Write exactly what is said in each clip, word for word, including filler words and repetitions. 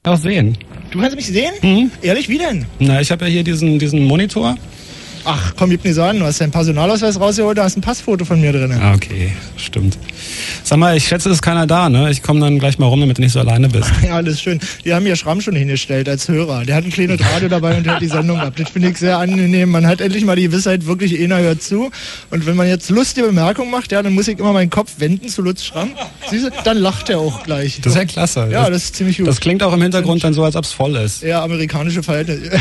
auch sehen. Du kannst mich sehen? Mhm. Ehrlich, wie denn? Na, ich habe ja hier diesen, diesen Monitor. Ach, komm, gib nicht so an. Du hast deinen Personalausweis rausgeholt, da ist ein Passfoto von mir drin. Ah, okay, stimmt. Sag mal, ich schätze, es ist keiner da, ne? Ich komme dann gleich mal rum, damit du nicht so alleine bist. Ja, alles schön. Die haben hier Schramm schon hingestellt als Hörer. Der hat ein kleines Radio dabei und hört die Sendung ab. Das finde ich sehr angenehm. Man hat endlich mal die Gewissheit, wirklich einer hört zu. Und wenn man jetzt lustige Bemerkungen macht, ja, dann muss ich immer meinen Kopf wenden zu Lutz Schramm. Siehst du, dann lacht er auch gleich. Das ist ja klasse. Ja, das, das ist ziemlich gut. Das klingt auch im Hintergrund dann so, als ob es voll ist. Ja, amerikanische Verhältnisse.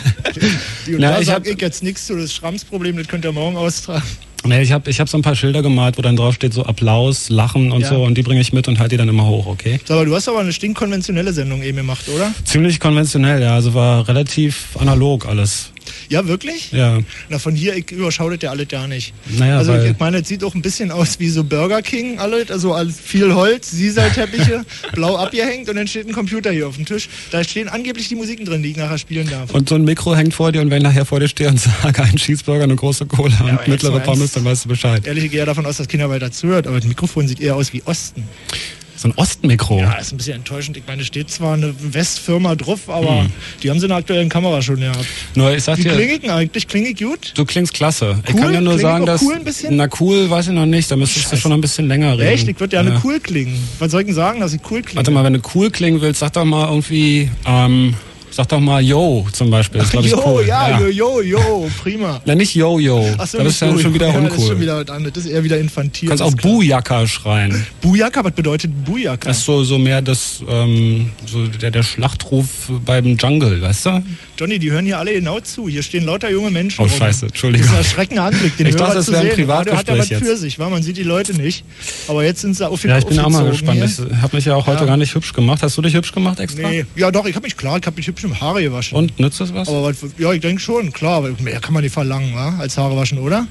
Und Na, da ich sag hab, ich jetzt nichts zu das Schramms-Problem, das könnt ihr morgen austragen. Nee, ich habe ich hab so ein paar Schilder gemalt, wo dann drauf steht so Applaus, Lachen und ja. so, und die bringe ich mit und halte die dann immer hoch, okay? So, aber du hast aber eine stinkkonventionelle Sendung eben gemacht, oder? Ziemlich konventionell, ja, also war relativ analog alles. Ja, wirklich? Ja. Na, von hier, ich überschaue das ja alles gar nicht. Naja, also weil ich meine, es sieht auch ein bisschen aus wie so Burger King, alles, also alles viel Holz, Sisal-Teppiche, blau abgehängt und dann steht ein Computer hier auf dem Tisch. Da stehen angeblich die Musiken drin, die ich nachher spielen darf. Und so ein Mikro hängt vor dir und wenn ich nachher vor dir stehe und sage, ein Cheeseburger, eine große Cola ja, und mittlere Pommes, dann weißt du Bescheid. Ehrlich, ich gehe ja davon aus, dass keiner weiter zuhört, aber das Mikrofon sieht eher aus wie Osten. So ein Ostmikro. Ja, ist ein bisschen enttäuschend. Ich meine, steht zwar eine Westfirma drauf, aber hm. die haben sie in der aktuellen Kamera schon gehabt. Nur, ich sag Wie dir, klinge ich eigentlich? Klinge ich gut? Du klingst klasse. Cool? Ich kann ja nur Kling sagen, dass... Cool ein bisschen? Na cool, weiß ich noch nicht. Da müsstest Scheiße. du schon ein bisschen länger reden. Echt? Ich würde gerne ja. cool klingen. Was soll ich denn sagen, dass ich cool klinge? Warte mal, wenn du cool klingen willst, sag doch mal irgendwie... Ähm, Sag doch mal Yo zum Beispiel, das ist glaube ich Yo, cool. Ja, ja, Yo, Yo, Yo, prima. Na, nicht Yo, Yo. Ach so, das ist dann schon wieder ja, uncool. Das ist schon wieder was anderes. Das ist eher wieder infantil. Du kannst auch Bujaka schreien. Bujaka? Was bedeutet Bujaka? Das ist so, so mehr das, ähm, so der, der Schlachtruf beim Jungle, weißt du? Johnny, die hören hier alle genau zu. Hier stehen lauter junge Menschen. Oh, scheiße, Entschuldigung. Das ist ein erschreckender Anblick, den ich Hörer dachte, das zu wäre ein sehen. Privatgespräch hat ja was jetzt. für sich, weil man sieht die Leute nicht. Aber jetzt sind sie auf Ja, ich bin auch mal gespannt. hier. Ich habe mich ja auch heute ja. gar nicht hübsch gemacht. Hast du dich hübsch gemacht extra? Nee. Ja doch, ich habe mich klar, ich habe mich hübsch im Haare gewaschen. Und, nützt das was? Aber ja, ich denke schon, klar. Aber mehr kann man nicht verlangen, wa? Als Haare waschen, oder?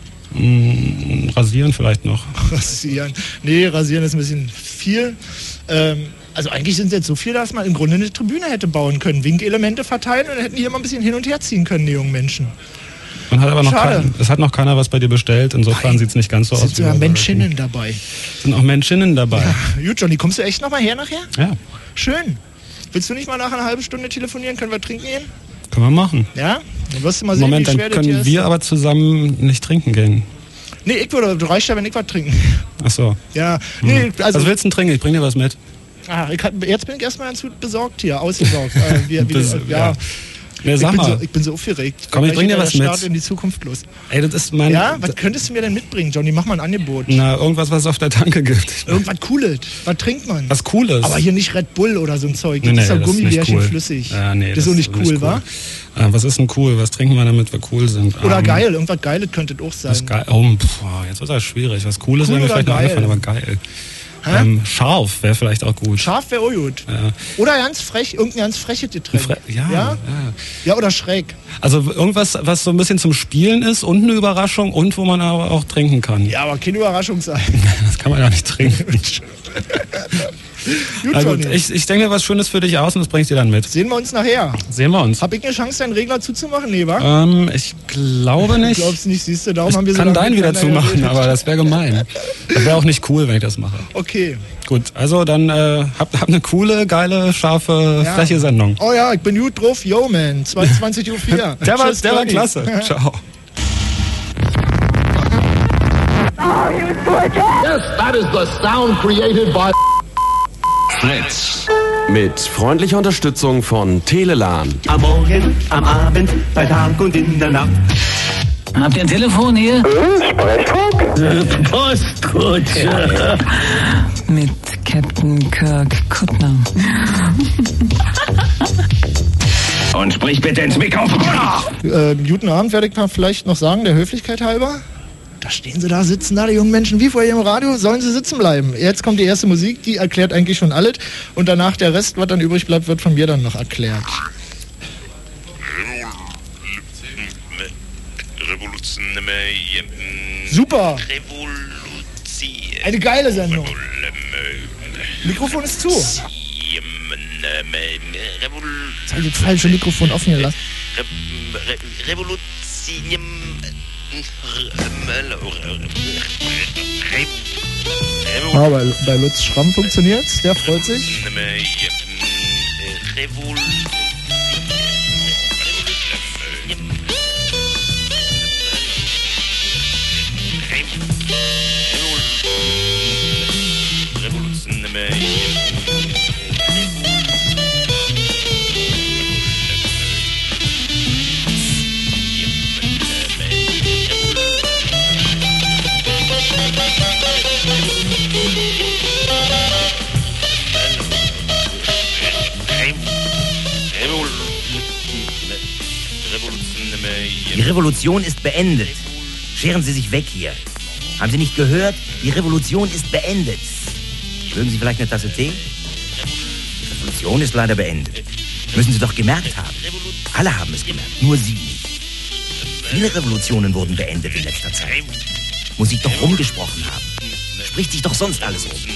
Mm, rasieren vielleicht noch. Rasieren. Nee, rasieren ist ein bisschen viel. Ähm, also eigentlich sind es jetzt so viel, dass man im Grunde eine Tribüne hätte bauen können. Winkelemente verteilen und dann hätten die hier mal ein bisschen hin und her ziehen können, die jungen Menschen. Man hat aber noch Schade. kein, es hat noch keiner was bei dir bestellt, insofern sieht es nicht ganz so aus. Sind sogar Menschinnen dabei. Sind auch Menschinnen dabei. Ja. Gut, Johnny, kommst du echt noch mal her nachher? Ja. Schön. Willst du nicht mal nach einer halben Stunde telefonieren? Können wir trinken gehen? Können wir machen. Ja? Dann wirst du mal sehen, Moment, wie schwer dann können das wir ist. aber zusammen nicht trinken gehen. Nee, ich würde, du reichst ja, wenn ich was trinken. Ach so. Ja, nee, also... Was willst du denn trinken? Ich bring dir was mit. Ah, ich, jetzt bin ich erstmal ganz gut besorgt hier, ausgesorgt. äh, wie, wie, Bes- ja. ja. Ja, sag ich, bin mal. so, ich bin so aufgeregt. Komm, ich Gleich bring dir geht was der mit. Start in die Zukunft los. Ey, das ist mein... Ja, was könntest du mir denn mitbringen, Johnny? Mach mal ein Angebot. Na, irgendwas, was es auf der Tanke gibt. Irgendwas Cooles. Was trinkt man? Was Cooles. Aber hier nicht Red Bull oder so ein Zeug. Das Nee, ist ja nee, das ist nicht Gummibärchen cool. flüssig. Ja, nee, das ist so nicht cool, wa? Äh, was ist denn cool? Was trinken wir, damit wir cool sind? Oder Ähm, geil. Irgendwas Geiles könnte es auch sein. Was geil. Oh, pff, jetzt ist das schwierig. Was Cooles Cool wäre mir oder vielleicht noch geil? eingefallen, aber geil. Ähm, scharf wäre vielleicht auch gut. Scharf wäre auch gut. Ja. Oder ganz frech, irgendein ganz freches Getränk. Fre- ja, ja? ja. Ja, oder schräg. Also irgendwas, was so ein bisschen zum Spielen ist und eine Überraschung und wo man aber auch trinken kann. Ja, aber keine Überraschung sein. Das kann man ja nicht trinken. Gut, Na gut, Johnny. ich, ich denke mir was Schönes für dich aus und das bringe ich dir dann mit. Sehen wir uns nachher. Sehen wir uns. Hab ich eine Chance, deinen Regler zuzumachen? Nee, wa? Ähm, ich glaube nicht. Ich glaub's nicht, siehst du, darum Ich haben wir so kann lange deinen wieder miteinander zumachen, geredet. aber das wäre gemein. Das wäre auch nicht cool, wenn ich das mache. Okay. Gut, also dann äh, hab, hab eine coole, geile, scharfe, Ja. freche Sendung. Oh ja, ich bin gut drauf. Yo, man. zweiundzwanzig Uhr vier. Der war, Tschüss, der war Johnny. klasse. Ciao. Yes, that is the sound created by Fritz. Mit freundlicher Unterstützung von Telelan. Am Morgen, am Abend, bei Tag und in der Nacht. Habt ihr ein Telefon hier? Sprechfunk? Postkutsche. Mit Captain Kirk Kuttner. Und sprich bitte ins Mikrofon. Äh, guten Abend, werde ich vielleicht noch sagen, der Höflichkeit halber. Da stehen sie da, sitzen da, die jungen Menschen, wie vorher im Radio, sollen sie sitzen bleiben. Jetzt kommt die erste Musik, die erklärt eigentlich schon alles. Und danach der Rest, was dann übrig bleibt, wird von mir dann noch erklärt. Super! Eine geile Sendung. Mikrofon ist zu. Jetzt habe ich das falsche Mikrofon offen gelassen. Revolution. Ja, bei, bei Lutz Schramm funktioniert's, der freut sich. Die Revolution ist beendet. Scheren Sie sich weg hier. Haben Sie nicht gehört? Die Revolution ist beendet. Mögen Sie vielleicht eine Tasse Tee? Die Revolution ist leider beendet. Müssen Sie doch gemerkt haben. Alle haben es gemerkt, nur Sie nicht. Viele Revolutionen wurden beendet in letzter Zeit. Muss ich doch rumgesprochen haben. Spricht sich doch sonst alles rum.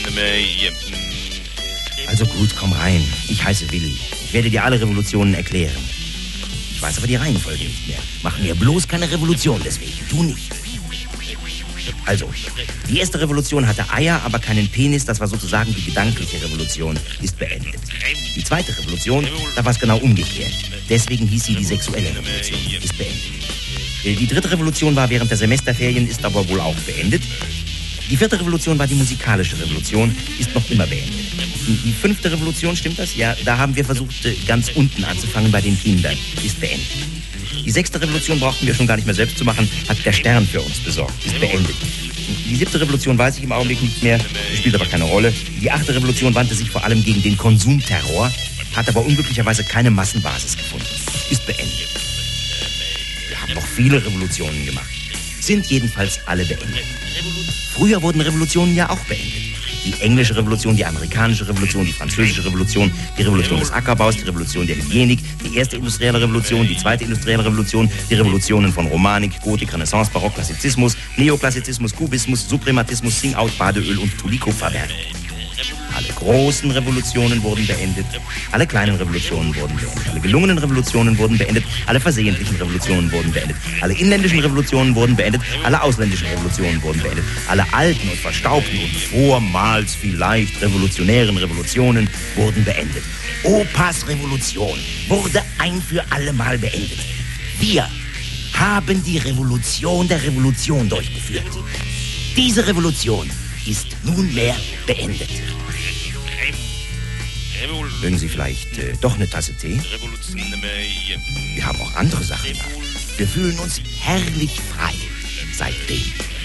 Also gut, komm rein. Ich heiße Willi. Ich werde dir alle Revolutionen erklären. Ich weiß aber die Reihenfolge nicht mehr. Mach mir bloß keine Revolution deswegen. Du nicht. Also, die erste Revolution hatte Eier, aber keinen Penis. Das war sozusagen die gedankliche Revolution. Ist beendet. Die zweite Revolution, da war es genau umgekehrt. Deswegen hieß sie die sexuelle Revolution. Ist beendet. Die dritte Revolution war während der Semesterferien, ist aber wohl auch beendet. Die vierte Revolution war die musikalische Revolution, ist noch immer beendet. Die fünfte Revolution, stimmt das? Ja, da haben wir versucht, ganz unten anzufangen bei den Kindern. Ist beendet. Die sechste Revolution brauchten wir schon gar nicht mehr selbst zu machen, hat der Stern für uns besorgt. Ist beendet. Die siebte Revolution weiß ich im Augenblick nicht mehr, spielt aber keine Rolle. Die achte Revolution wandte sich vor allem gegen den Konsumterror, hat aber unglücklicherweise keine Massenbasis gefunden. Ist beendet. Wir haben noch viele Revolutionen gemacht. Sind jedenfalls alle beendet. Früher wurden Revolutionen ja auch beendet. Die englische Revolution, die amerikanische Revolution, die französische Revolution, die Revolution des Ackerbaus, die Revolution der Hygienik, die erste industrielle Revolution, die zweite industrielle Revolution, die Revolutionen von Romanik, Gotik, Renaissance, Barock, Klassizismus, Neoklassizismus, Kubismus, Suprematismus, Sing-Out, Badeöl und Tuliko-Verwertung. Alle großen Revolutionen wurden beendet, alle kleinen Revolutionen wurden beendet, alle gelungenen Revolutionen wurden beendet, alle versehentlichen Revolutionen wurden beendet, alle inländischen Revolutionen wurden beendet, alle ausländischen Revolutionen wurden beendet, alle alten und verstaubten und vormals vielleicht revolutionären Revolutionen wurden beendet. Opas Revolution wurde ein für alle Mal beendet. Wir haben die Revolution der Revolution durchgeführt. Diese Revolution ist nunmehr beendet. Mögen Sie vielleicht äh, doch eine Tasse Tee? Wir haben auch andere Sachen da. Wir fühlen uns herrlich frei seitdem.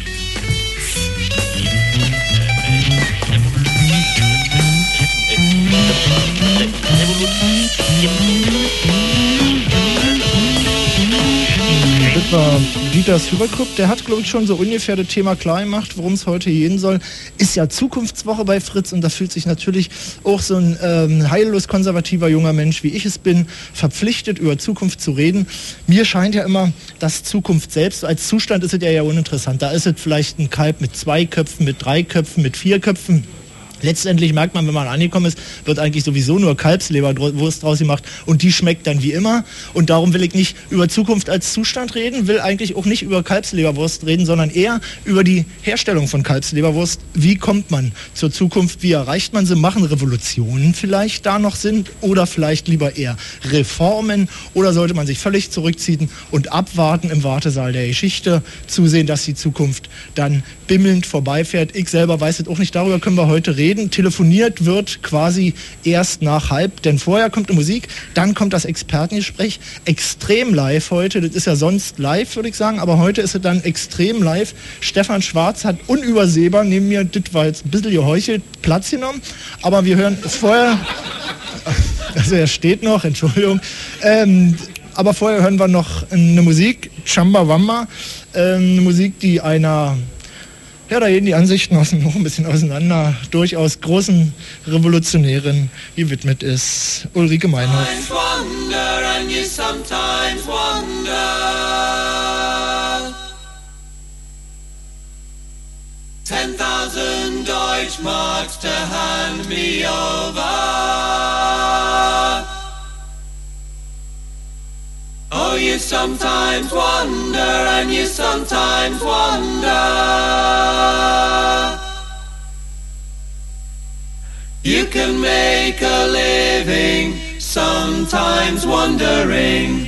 Das war Dieters Führerclub, der hat, glaube ich, schon so ungefähr das Thema klar gemacht, worum es heute gehen soll. Ist ja Zukunftswoche bei Fritz und da fühlt sich natürlich auch so ein ähm, heillos konservativer junger Mensch, wie ich es bin, verpflichtet, über Zukunft zu reden. Mir scheint ja immer, dass Zukunft selbst, als Zustand ist es ja, ja uninteressant. Da ist es vielleicht ein Kalb mit zwei Köpfen, mit drei Köpfen, mit vier Köpfen. Letztendlich merkt man, wenn man angekommen ist, wird eigentlich sowieso nur Kalbsleberwurst draus gemacht und die schmeckt dann wie immer. Und darum will ich nicht über Zukunft als Zustand reden, will eigentlich auch nicht über Kalbsleberwurst reden, sondern eher über die Herstellung von Kalbsleberwurst. Wie kommt man zur Zukunft? Wie erreicht man sie? Machen Revolutionen vielleicht da noch Sinn? Oder vielleicht lieber eher Reformen? Oder sollte man sich völlig zurückziehen und abwarten im Wartesaal der Geschichte, zusehen, dass die Zukunft dann bimmelnd vorbeifährt? Ich selber weiß es auch nicht, darüber können wir heute reden. Telefoniert wird quasi erst nach halb, denn vorher kommt die Musik, dann kommt das Expertengespräch, extrem live heute, das ist ja sonst live, würde ich sagen, aber heute ist es dann extrem live. Stefan Schwarz hat unübersehbar neben mir, das war jetzt ein bisschen geheuchelt, Platz genommen, aber wir hören vorher, also er steht noch, Entschuldigung, ähm, aber vorher hören wir noch eine Musik, Chamba Wamba, ähm, eine Musik, die einer Ja, da gehen die Ansichten noch ein bisschen auseinander. Durchaus großen Revolutionären gewidmet ist Ulrike Meinhof. Ten thousand Deutschmarks to hand me over. Oh, you sometimes wonder and you sometimes wonder. You can make a living some sometimes wondering.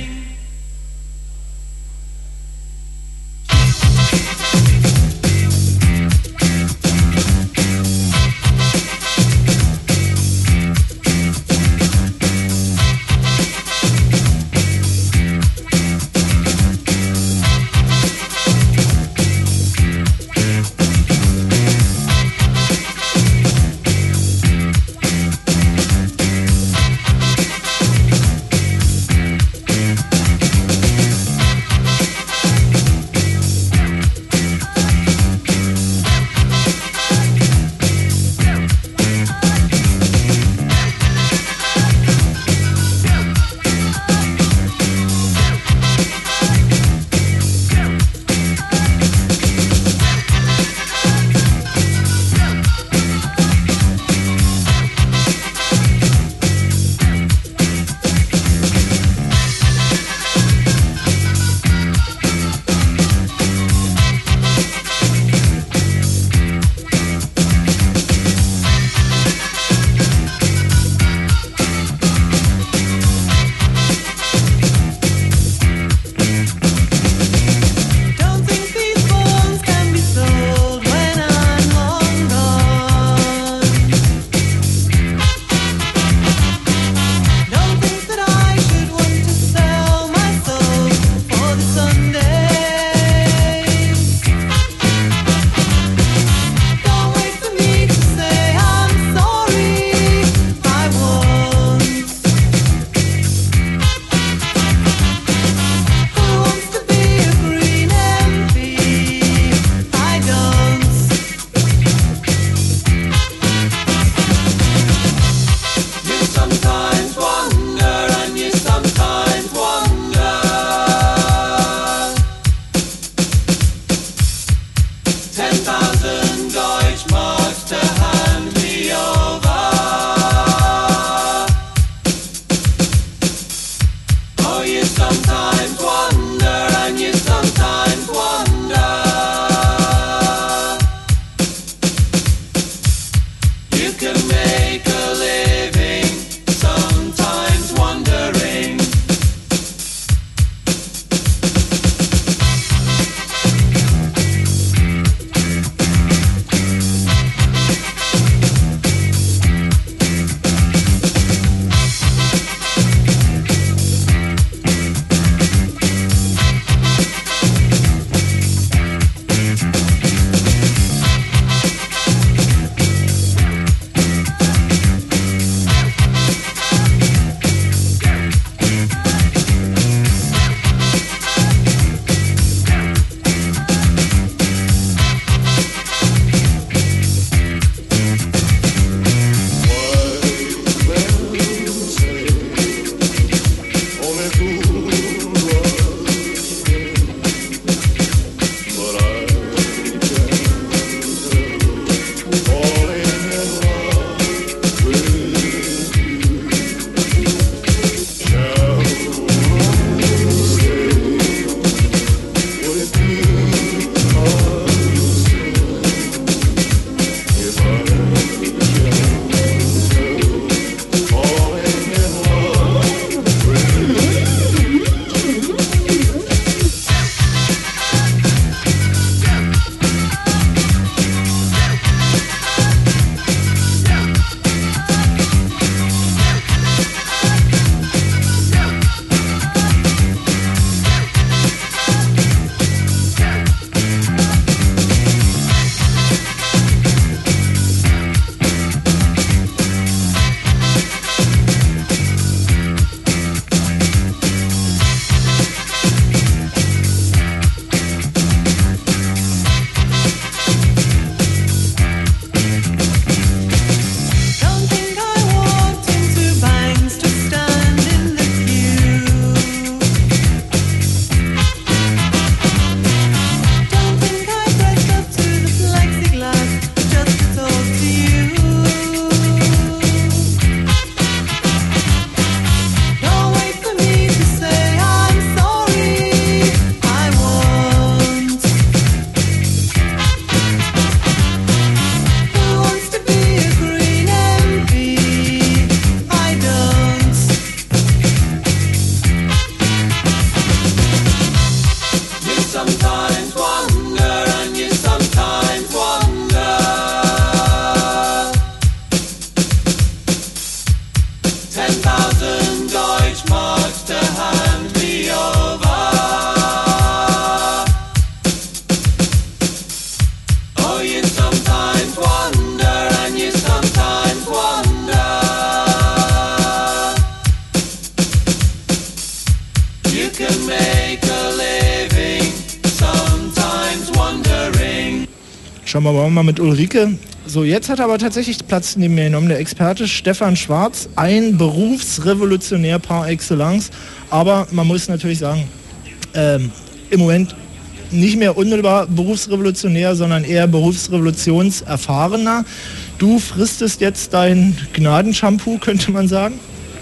Schauen wir mal mit Ulrike. So, jetzt hat aber tatsächlich Platz neben mir genommen der Experte Stefan Schwarz, ein Berufsrevolutionär par excellence. Aber man muss natürlich sagen, ähm, im Moment nicht mehr unmittelbar Berufsrevolutionär, sondern eher Berufsrevolutionserfahrener. Du fristest jetzt dein Gnadenshampoo, könnte man sagen?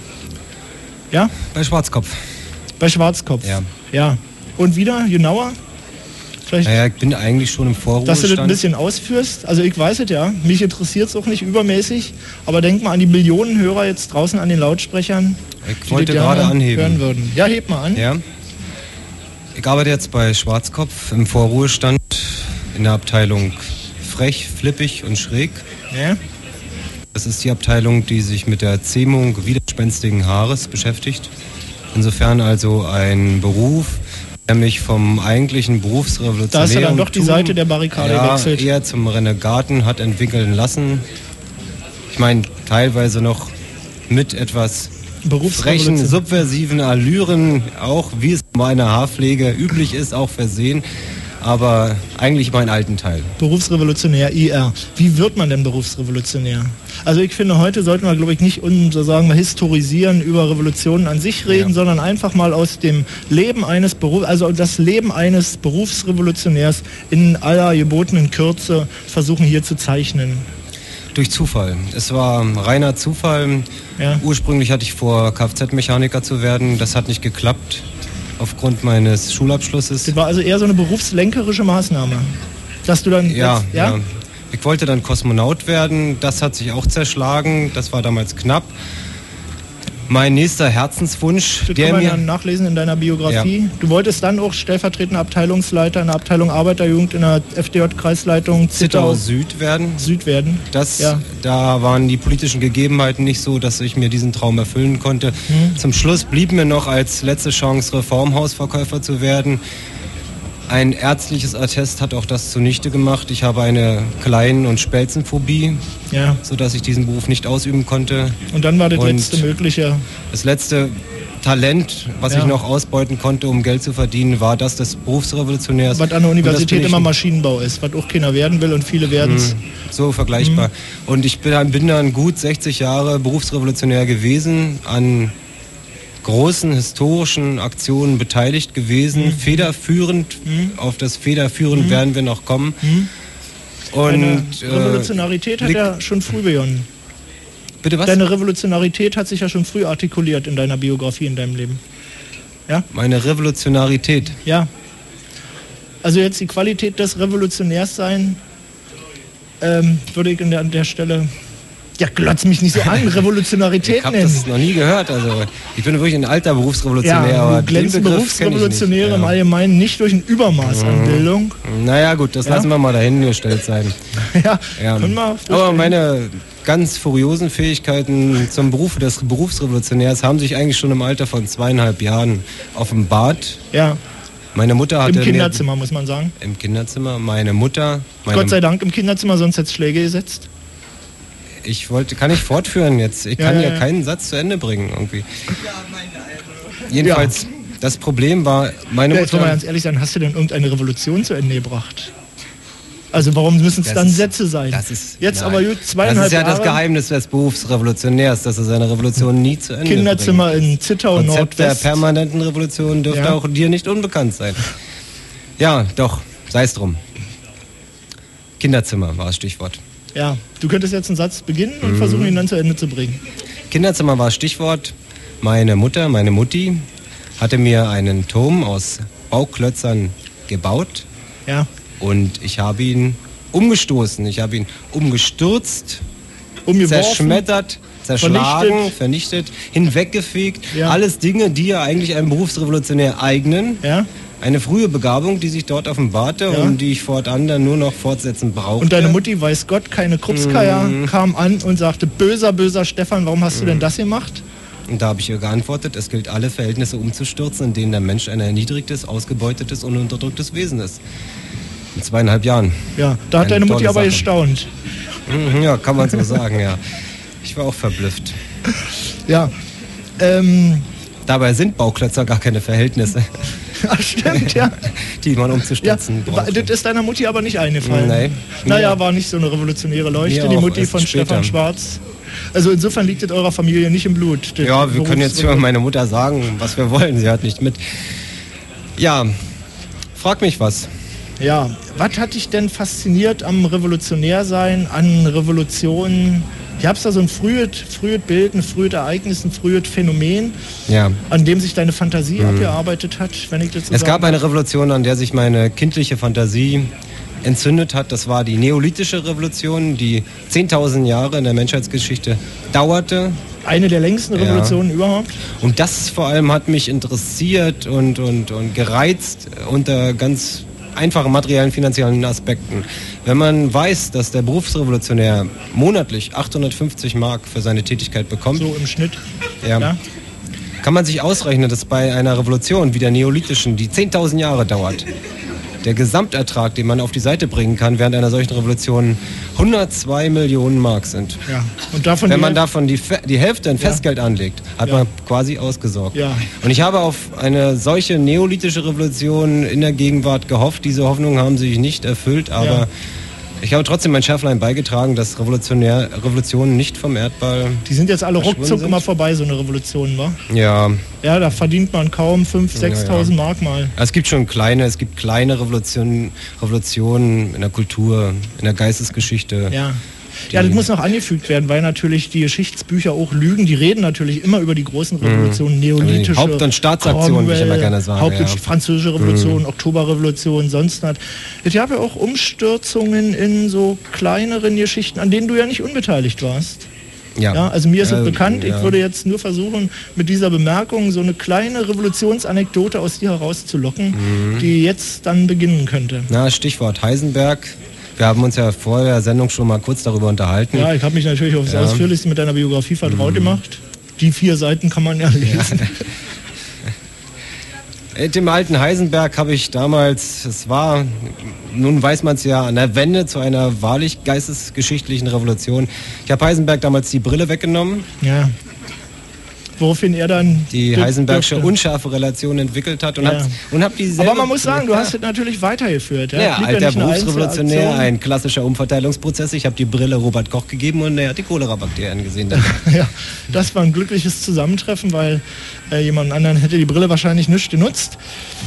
Ja? Bei Schwarzkopf. Bei Schwarzkopf? Ja. Ja. Und wieder genauer? Vielleicht, naja, ich bin eigentlich schon im Vorruhestand. dass du das ein bisschen ausführst. Also ich weiß es ja, mich interessiert es auch nicht übermäßig, aber denk mal an die Millionen Hörer jetzt draußen an den Lautsprechern, ich wollte gerade anheben. hören würden. Ja, heb mal an. Ja. Ich arbeite jetzt bei Schwarzkopf im Vorruhestand in der Abteilung frech, flippig und schräg. Ja. Das ist die Abteilung, die sich mit der Zähmung widerspenstigen Haares beschäftigt. Insofern also ein Beruf, der mich vom eigentlichen Berufsrevolutionär... Da hast du dann doch die Seite der Barrikade ja, gewechselt. eher zum Renegaten hat entwickeln lassen. Ich meine, teilweise noch mit etwas frechen, subversiven Allüren, auch wie es bei einer Haarpflege üblich ist, auch versehen. Aber eigentlich meinen alten Teil. Berufsrevolutionär, I R. Wie wird man denn Berufsrevolutionär? Also ich finde, heute sollten wir, glaube ich, nicht um, so sagen wir, historisieren über Revolutionen an sich reden, ja. sondern einfach mal aus dem Leben eines Berufs, also das Leben eines Berufsrevolutionärs in aller gebotenen Kürze versuchen hier zu zeichnen. Durch Zufall. Es war reiner Zufall. Ja. Ursprünglich hatte ich vor, Kfz-Mechaniker zu werden. Das hat nicht geklappt. Aufgrund meines Schulabschlusses. Das war also eher so eine berufslenkerische Maßnahme, dass du dann... Ja, jetzt, ja? ja. Ich wollte dann Kosmonaut werden, das hat sich auch zerschlagen, das war damals knapp. Mein nächster Herzenswunsch, das der kann man mir... dann nachlesen in deiner Biografie. Ja. Du wolltest dann auch stellvertretender Abteilungsleiter in der Abteilung Arbeiterjugend in der F D J-Kreisleitung Zittau Süd werden. Süd werden. Das, ja. Da waren die politischen Gegebenheiten nicht so, dass ich mir diesen Traum erfüllen konnte. Mhm. Zum Schluss blieb mir noch als letzte Chance, Reformhausverkäufer zu werden. Ein ärztliches Attest hat auch das zunichte gemacht. Ich habe eine Kleinen- und Spelzenphobie, ja. sodass ich diesen Beruf nicht ausüben konnte. Und dann war das und letzte mögliche... Das letzte Talent, was ja. ich noch ausbeuten konnte, um Geld zu verdienen, war das des Berufsrevolutionärs. Was an der Universität immer Maschinenbau ist, was auch keiner werden will und viele werden es. So vergleichbar. Mhm. Und ich bin, bin dann gut sechzig Jahre Berufsrevolutionär gewesen, an großen historischen Aktionen beteiligt gewesen, mhm. federführend, mhm. auf das Federführend mhm. werden wir noch kommen. Mhm. Und Deine Revolutionarität äh, hat ja schon früh begonnen. Bitte was? Deine Revolutionarität hat sich ja schon früh artikuliert in deiner Biografie, in deinem Leben. Ja? Meine Revolutionarität? Ja. Also jetzt die Qualität des Revolutionärs sein, ähm, würde ich an der, an der Stelle... Ja, glotz mich nicht so an, Revolutionarität ich nennen. Ich habe das noch nie gehört. Also ich bin wirklich ein alter Berufsrevolutionär. Ja, aber du glänzen Berufsrevolutionäre ja. im Allgemeinen nicht durch ein Übermaß mhm. an Bildung. Naja gut, das ja. lassen wir mal dahingestellt sein. ja, ja. können wir aber meine ganz furiosen Fähigkeiten zum Beruf des Berufsrevolutionärs haben sich eigentlich schon im Alter von zweieinhalb Jahren offenbart. Ja. Meine Mutter hatte Im Kinderzimmer, muss man sagen. Im Kinderzimmer. Meine Mutter... Meine Gott sei Dank im Kinderzimmer, sonst hätte es Schläge gesetzt. Ich wollte, kann ich fortführen jetzt? Ich ja, kann ja, ja keinen Satz zu Ende bringen irgendwie. Jedenfalls, ja. das Problem war, meine ja, Mutter... Jetzt wollen wir ganz ehrlich sein, hast du denn irgendeine Revolution zu Ende gebracht? Also warum müssen es dann ist, Sätze sein? Das ist, jetzt nein. aber gut, zweieinhalb Das ist ja Jahre das Geheimnis des Berufsrevolutionärs, dass er seine Revolution nie zu Ende Kinderzimmer bringt. in Zittau, Konzept Nordwest. der permanenten Revolution dürfte ja. auch dir nicht unbekannt sein. Ja, doch, sei es drum. Kinderzimmer war das Stichwort. Ja, du könntest jetzt einen Satz beginnen und mhm. versuchen, ihn dann zu Ende zu bringen. Kinderzimmer war das Stichwort. Meine Mutter, meine Mutti, hatte mir einen Turm aus Bauklötzern gebaut. Ja. Und ich habe ihn umgestoßen. Ich habe ihn umgestürzt, zerschmettert, zerschlagen, vernichtet, vernichtet hinweggefegt. Ja. Alles Dinge, die ja eigentlich einem Berufsrevolutionär eignen. Ja. Eine frühe Begabung, die sich dort offenbarte ja. und die ich fortan dann nur noch fortsetzen brauchte. Und deine Mutti, weiß Gott, keine Krupskaya, mm. kam an und sagte, böser, böser Stefan, warum hast mm. du denn das gemacht? Und da habe ich ihr geantwortet, es gilt, alle Verhältnisse umzustürzen, in denen der Mensch ein erniedrigtes, ausgebeutetes und unterdrücktes Wesen ist. In zweieinhalb Jahren. Ja, da hat Eine deine Mutti aber Sache. gestaunt. Ja, kann man so sagen, ja. Ich war auch verblüfft. Ja. Ähm, Dabei sind Bauklötzer gar keine Verhältnisse. Ach, stimmt, ja. die man umzustürzen ja, braucht. Das ist deiner Mutti aber nicht eingefallen. Nee. Naja, war nicht so eine revolutionäre Leuchte, Mir die auch, Mutti erst von später. Stefan Schwarz. Also insofern liegt es eurer Familie nicht im Blut. Das Ja, wir können jetzt Berufsrevolut- über meine Mutter sagen, was wir wollen. Sie hat nicht mit. Ja, frag mich was. Ja, was hat dich denn fasziniert am Revolutionärsein, an Revolutionen? Gab es da so ein frühes, frühes Bild, ein frühes Ereignis, ein frühes Phänomen, Ja. an dem sich deine Fantasie abgearbeitet hat, wenn ich das so Es sagen gab eine Revolution, an der sich meine kindliche Fantasie entzündet hat. Das war die Neolithische Revolution, die zehntausend Jahre in der Menschheitsgeschichte dauerte. Eine der längsten Revolutionen Ja. überhaupt? Und das vor allem hat mich interessiert und, und, und gereizt unter ganz einfachen materiellen, finanziellen Aspekten. Wenn man weiß, dass der Berufsrevolutionär monatlich achthundertfünfzig Mark für seine Tätigkeit bekommt, So im Schnitt. ja, Ja. kann man sich ausrechnen, dass bei einer Revolution wie der Neolithischen, die zehntausend Jahre dauert, der Gesamtertrag, den man auf die Seite bringen kann während einer solchen Revolution, hundertzwei Millionen Mark sind. Ja. Und davon Wenn die- man davon die, Fe- die Hälfte in Ja. Festgeld anlegt, hat Ja. man quasi ausgesorgt. Ja. Und ich habe auf eine solche neolithische Revolution in der Gegenwart gehofft. Diese Hoffnungen haben sich nicht erfüllt, aber Ja. ich habe trotzdem mein Schärflein beigetragen, dass Revolutionär, Revolutionen nicht vom Erdball... Die sind jetzt alle verschwunden ruckzuck sind. immer vorbei, so eine Revolution, wa? Ja, Ja, da verdient man kaum fünftausend, sechstausend Mark mal. es gibt schon kleine, es gibt kleine Revolutionen, Revolutionen in der Kultur, in der Geistesgeschichte. Ja. Ja, das muss noch angefügt werden, weil natürlich die Geschichtsbücher auch lügen. Die reden natürlich immer über die großen Revolutionen, neolithische, Die Haupt- und Staatsaktionen, wie ich immer gerne sage, Haupt- und ja. französische Revolution, Oktoberrevolution, sonst was. Es gab ja auch Umstürzungen in so kleineren Geschichten, an denen du ja nicht unbeteiligt warst. Ja, also mir ist es Äh, bekannt. ja. Ich würde jetzt nur versuchen, mit dieser Bemerkung so eine kleine Revolutionsanekdote aus dir herauszulocken, Mhm. die jetzt dann beginnen könnte. Na, Stichwort Heisenberg. Wir haben uns ja vor der Sendung schon mal kurz darüber unterhalten. Ja, ich habe mich natürlich aufs Ja. Mhm. Ausführlichste mit deiner Biografie vertraut gemacht. Die vier Seiten kann man ja lesen. Mit dem alten Heisenberg habe ich damals, es war, nun weiß man es ja, an der Wende zu einer wahrlich geistesgeschichtlichen Revolution. Ich habe Heisenberg damals die Brille weggenommen, Ja. Woraufhin er dann die dür- Heisenbergsche dürfte. unscharfe Relation entwickelt hat und Ja. hat und hab dieselbe, Aber man muss sagen, du ja, hast es natürlich weitergeführt. Ja, ja, Blieb alter nicht eine Berufsrevolutionär, Einzelaktion. ein klassischer Umverteilungsprozess. Ich habe die Brille Robert Koch gegeben und er hat die Cholera-Bakterien gesehen. Ja, das war ein glückliches Zusammentreffen, weil äh, jemand anderen hätte die Brille wahrscheinlich nicht genutzt.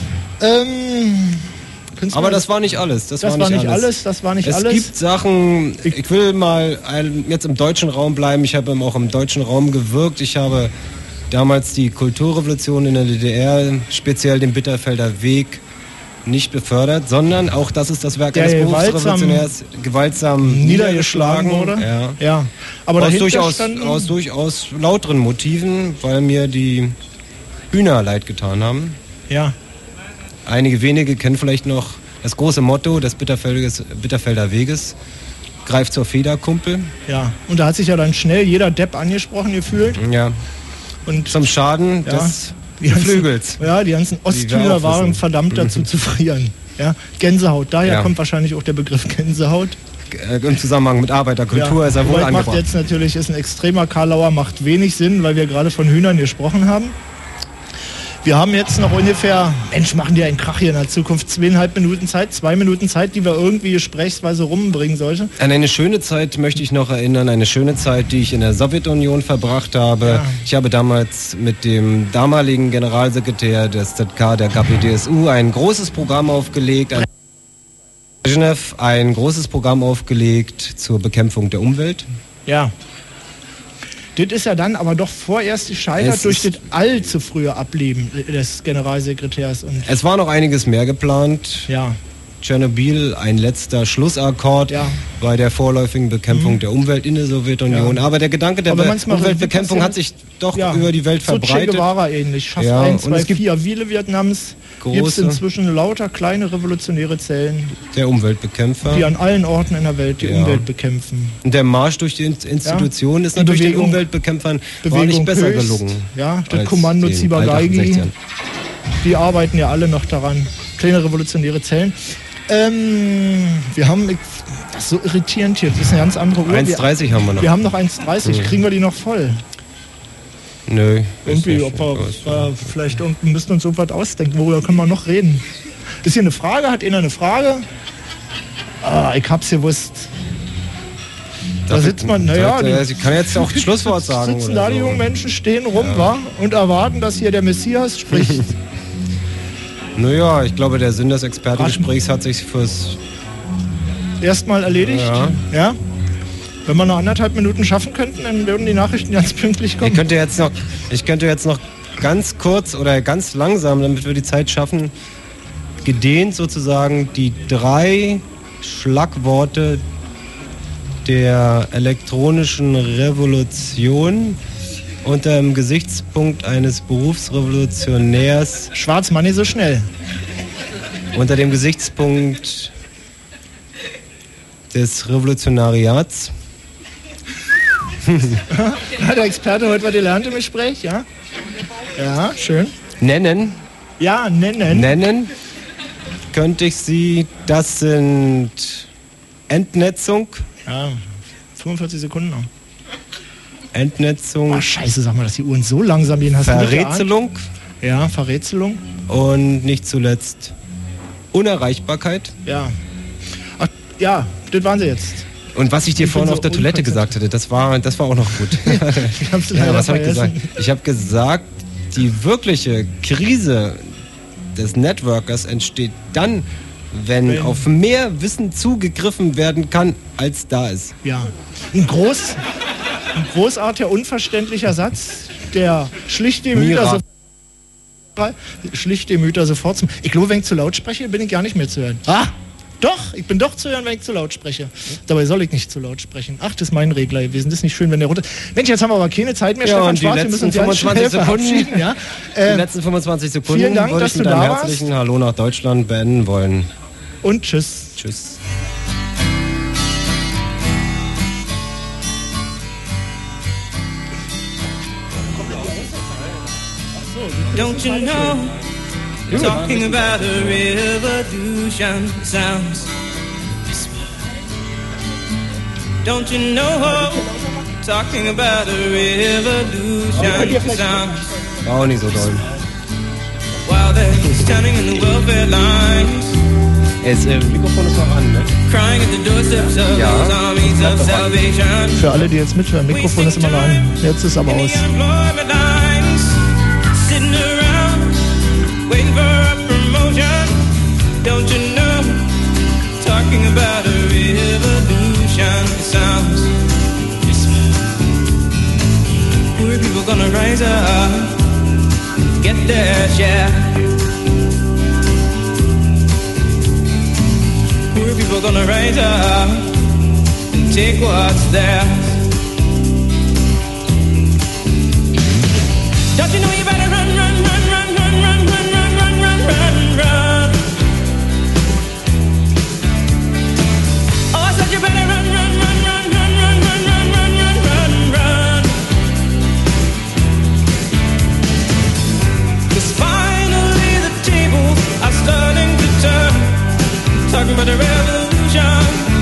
Ähm, kannst du Aber mal- das war nicht alles. Das, das war nicht alles. alles. Das war nicht Es alles. gibt Sachen, ich will mal ein- jetzt im deutschen Raum bleiben. Ich habe auch im deutschen Raum gewirkt. Ich habe damals die Kulturrevolution in der D D R, speziell den Bitterfelder Weg, nicht befördert, sondern auch das ist das Werk Der eines gewaltsam- Berufsrevolutionärs, gewaltsam niedergeschlagen wurde. Ja. Ja. Aber aus, dahinter durchaus, standen- aus durchaus lauteren Motiven, weil mir die Hühner leid getan haben. Ja. Einige wenige kennen vielleicht noch das große Motto des Bitterfeldes, Bitterfelder Weges. Greif zur Feder, Kumpel. Ja. Und da hat sich ja dann schnell jeder Depp angesprochen gefühlt. Ja. Und Zum Schaden Ja. des die ganzen- Geflügels. Ja, die ganzen Wie wir Osttyler auch waren wissen. verdammt dazu zu frieren. Ja. Gänsehaut. Daher Ja. kommt wahrscheinlich auch der Begriff Gänsehaut. Äh, Im Zusammenhang mit Arbeiterkultur ist er wohl Wobei macht angebracht. jetzt natürlich, ist ein extremer Karlauer, macht wenig Sinn, weil wir gerade von Hühnern gesprochen haben. Wir haben jetzt noch ungefähr, Mensch, machen die einen Krach hier in der Zukunft, zweieinhalb Minuten Zeit, zwei Minuten Zeit, die wir irgendwie gesprächsweise rumbringen sollten. An eine schöne Zeit möchte ich noch erinnern, eine schöne Zeit, die ich in der Sowjetunion verbracht habe. Ja. Ich habe damals mit dem damaligen Generalsekretär des Z K, der K P D S U, ein großes Programm aufgelegt, ein, Brezhnev, ein großes Programm aufgelegt zur Bekämpfung der Umwelt. Ja. Das ist ja dann aber doch vorerst gescheitert Es durch ist- das allzu frühe Ableben des Generalsekretärs. Und Es war noch einiges mehr geplant. ja, Tschernobyl, ein letzter Schlussakkord Ja. bei der vorläufigen Bekämpfung der Umwelt in der Sowjetunion. Ja. Aber der Gedanke der Aber Be- manchmal Umweltbekämpfung passiert- hat sich doch ja, über die Welt so Che verbreitet. Guevara ähnlich. Schafft Ja, ein, und zwei, es gibt vier. Viele Vietnams gibt es große- inzwischen lauter kleine revolutionäre Zellen, Der Umweltbekämpfer. die an allen Orten in der Welt die Ja. Umwelt bekämpfen. Und der Marsch durch die In- Institutionen ist Die natürlich den Bewegung- Umweltbekämpfern Bewegung wahrlich besser Höchst, gelungen. Ja, das als Kommando den Zibergeigi, Alt-achtundsechzigern. die arbeiten ja alle noch daran. Kleine revolutionäre Zellen. Ähm, wir haben, das ist so irritierend hier, das ist eine ganz andere Uhr. eins Wir, dreißig haben wir noch. wir haben noch eins dreißig, Hm. kriegen wir die noch voll? Nö. Irgendwie, ob wir äh, vielleicht irgendwie müssen uns irgendwas ausdenken, worüber können wir noch reden? Ist hier eine Frage? Hat einer eine Frage? Ah, ich hab's gewusst. Da sitzt man, naja, ich kann jetzt auch das Schlusswort sagen. Sitzen da die jungen Menschen, stehen rum, ja. wa? Und erwarten, dass hier der Messias spricht. Naja, ich glaube, der Sinn des Expertengesprächs hat sich fürs erstmal erledigt. Ja. ja. Wenn wir noch anderthalb Minuten schaffen könnten, dann würden die Nachrichten ganz pünktlich kommen. Ich könnte jetzt noch, ich könnte jetzt noch ganz kurz oder ganz langsam, damit wir die Zeit schaffen, gedehnt sozusagen die drei Schlagworte der elektronischen Revolution unter dem Gesichtspunkt eines Berufsrevolutionärs. Schwarzmann nicht so schnell. Unter dem Gesichtspunkt des Revolutionariats. Hat der Experte heute was gelernt im Gespräch, ja? Ja, schön. Nennen. Ja, nennen. Nennen könnte ich sie, das sind Entnetzung. Ja, fünfundvierzig Sekunden noch. Entnetzung. Oh, scheiße, sag mal, dass die Uhren so langsam gehen. Hast Verrätselung. Du ja, Verrätselung. Und nicht zuletzt Unerreichbarkeit. Ja. Ach, ja, das waren sie jetzt. Und was ich dir ich vorhin so auf der Toilette gesagt hatte, das war, das war auch noch gut. ja, was habe ich gesagt? Ich habe gesagt, die wirkliche Krise des Networkers entsteht dann, wenn, wenn auf mehr Wissen zugegriffen werden kann, als da ist. Ja. Ein, groß, ein großartiger, unverständlicher Satz, der schlicht dem Mütter so, schlicht dem Mütter sofort zum. Ich glaube, wenn ich zu laut spreche, bin ich gar nicht mehr zu hören. Ah! Doch, ich bin doch zu hören, wenn ich zu laut spreche. Dabei soll ich nicht zu laut sprechen. Ach, das ist mein Regler gewesen. Das ist nicht schön, wenn der runter... Mensch, jetzt haben wir aber keine Zeit mehr, ja, Stefan und Schwarz. Wir müssen uns fünfundzwanzig Sekunden, ja? äh, die letzten fünfundzwanzig Sekunden vielen Dank, würde dass ich mit du einem da herzlichen warst. Hallo nach Deutschland beenden wollen. Und tschüss. Tschüss. Don't you know, talking about a revolution sounds. Don't you know, talking about a revolution sounds. War auch nicht so doll. While they're standing in the welfare lines. Das äh, Mikrofon ist noch an, ne? Crying at the doorsteps of ja. those armies of salvation. Für alle, die jetzt mithören, Mikrofon ist immer noch an. Jetzt ist aber aus. Sitting around, waiting for a promotion. Don't you know, talking about a revolution sounds. Poor people gonna rise up, get their share. Poor people gonna rise up and take what's theirs. Don't you know you better run, run, run, run, run, run, run, run, run, run, run, run. Oh, I said you better run, run, run, run, run, run, run, run, run, run, run, run. 'Cause finally the tables are starting to turn. Talking about a revolution.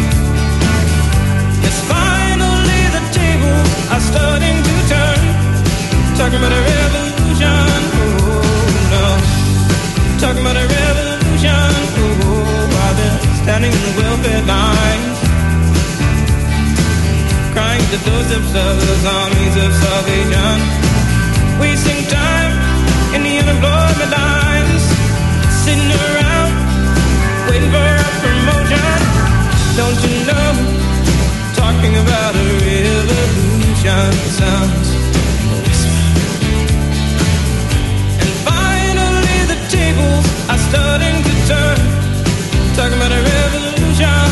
Yes, finally the tables are starting to turn. Talking about a revolution, oh no. Talking about a revolution, oh, while they're standing in the welfare lines. Crying at the doorsteps of those armies of salvation. Wasting time in the unemployment lines. Sitting around, waiting for a promotion. Don't you know, talking about a revolution sounds. Are starting to turn, talking about a revolution.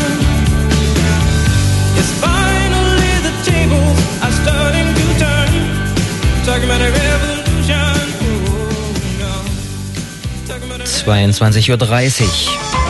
Yes, finally the tables are starting to turn, talking about a revolution. Oh, no. Talking about a zweiundzwanzig Uhr dreißig.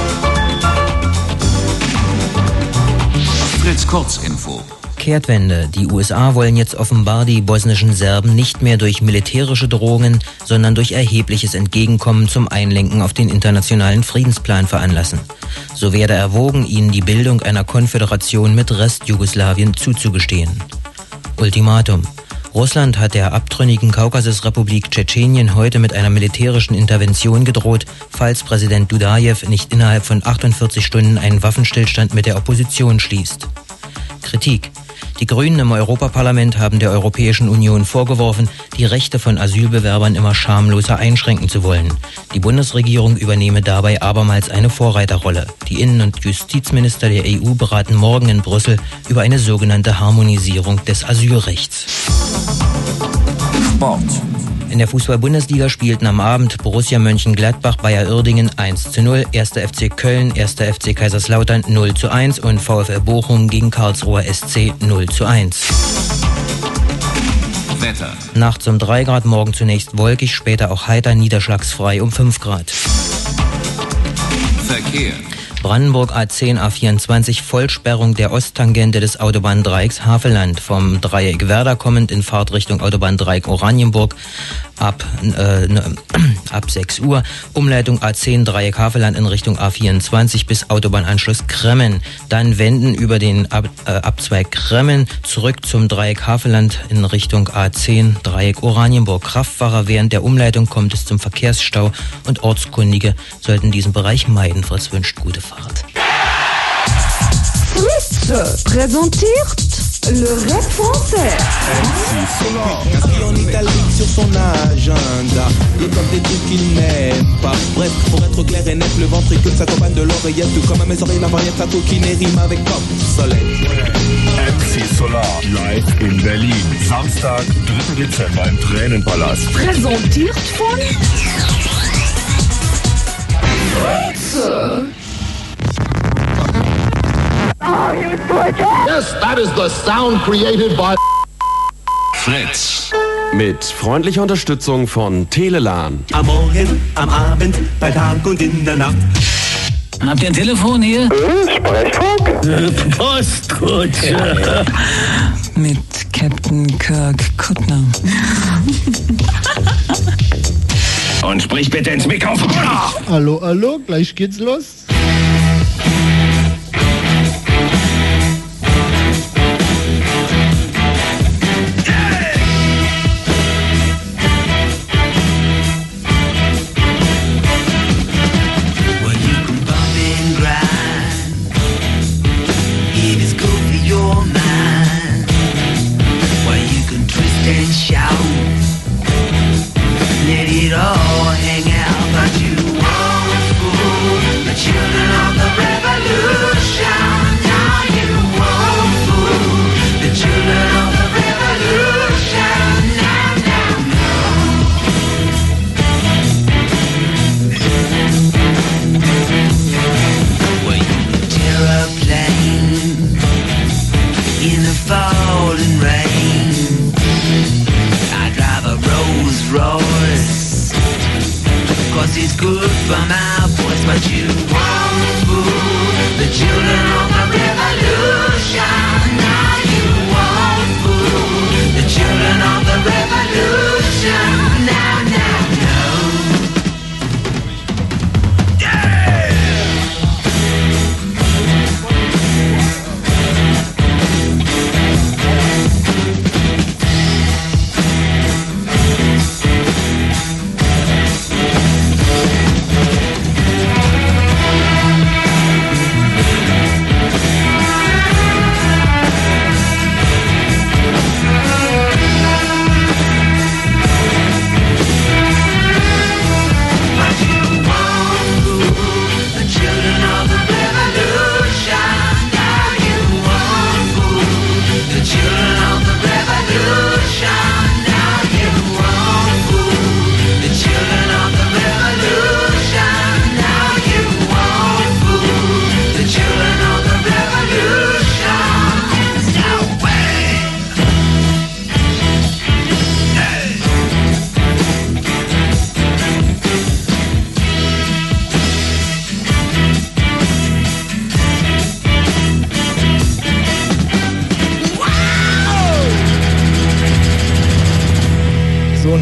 Fritz Kurzinfo. Kehrtwende. Die U S A wollen jetzt offenbar die bosnischen Serben nicht mehr durch militärische Drohungen, sondern durch erhebliches Entgegenkommen zum Einlenken auf den internationalen Friedensplan veranlassen. So werde erwogen, ihnen die Bildung einer Konföderation mit Restjugoslawien zuzugestehen. Ultimatum. Russland hat der abtrünnigen Kaukasusrepublik Tschetschenien heute mit einer militärischen Intervention gedroht, falls Präsident Dudajew nicht innerhalb von achtundvierzig Stunden einen Waffenstillstand mit der Opposition schließt. Kritik. Die Grünen im Europaparlament haben der Europäischen Union vorgeworfen, die Rechte von Asylbewerbern immer schamloser einschränken zu wollen. Die Bundesregierung übernehme dabei abermals eine Vorreiterrolle. Die Innen- und Justizminister der E U beraten morgen in Brüssel über eine sogenannte Harmonisierung des Asylrechts. Sport. In der Fußball-Bundesliga spielten am Abend Borussia Mönchengladbach Bayer Uerdingen eins zu null, erster F C Köln, erster F C Kaiserslautern null zu eins und VfL Bochum gegen Karlsruher S C null zu eins. Wetter. Nachts um drei Grad, morgen zunächst wolkig, später auch heiter, niederschlagsfrei um fünf Grad. Verkehr. Brandenburg A zehn A vierundzwanzig, Vollsperrung der Osttangente des Autobahndreiecks Havelland. Vom Dreieck Werder kommend in Fahrtrichtung Autobahndreieck Oranienburg ab, äh, ne, ab sechs Uhr. Umleitung A zehn Dreieck Havelland in Richtung A vierundzwanzig bis Autobahnanschluss Kremmen. Dann wenden über den ab, äh, Abzweig Kremmen zurück zum Dreieck Havelland in Richtung A zehn Dreieck Oranienburg. Kraftfahrer während der Umleitung kommt es zum Verkehrsstau und Ortskundige sollten diesen Bereich meiden. Fritz wünscht gute Fahrt. Fritz präsentiert le rap français. Inscrit en italique sur son agenda. Il comme des trucs qu'il n'aime pas. Bref, pour être clair et net, le ventricule s'accompagne de l'oreillette. Tout comme à mes oreilles, la variette, sa coquine rime avec pop soleil. M C Solar, live in Berlin. Samstag, dritter Dezember im Tränenpalast. Präsentiert von Fritz. Yes, that is the sound created by Fritz. Mit freundlicher Unterstützung von Telelan. Am Morgen, am Abend, bei Tag und in der Nacht. Habt ihr ein Telefon hier? Sprechfunk? Postkutsche. Mit Captain Kirk Kuttner. Und sprich bitte ins Mikrofon. Hallo, hallo, gleich geht's los.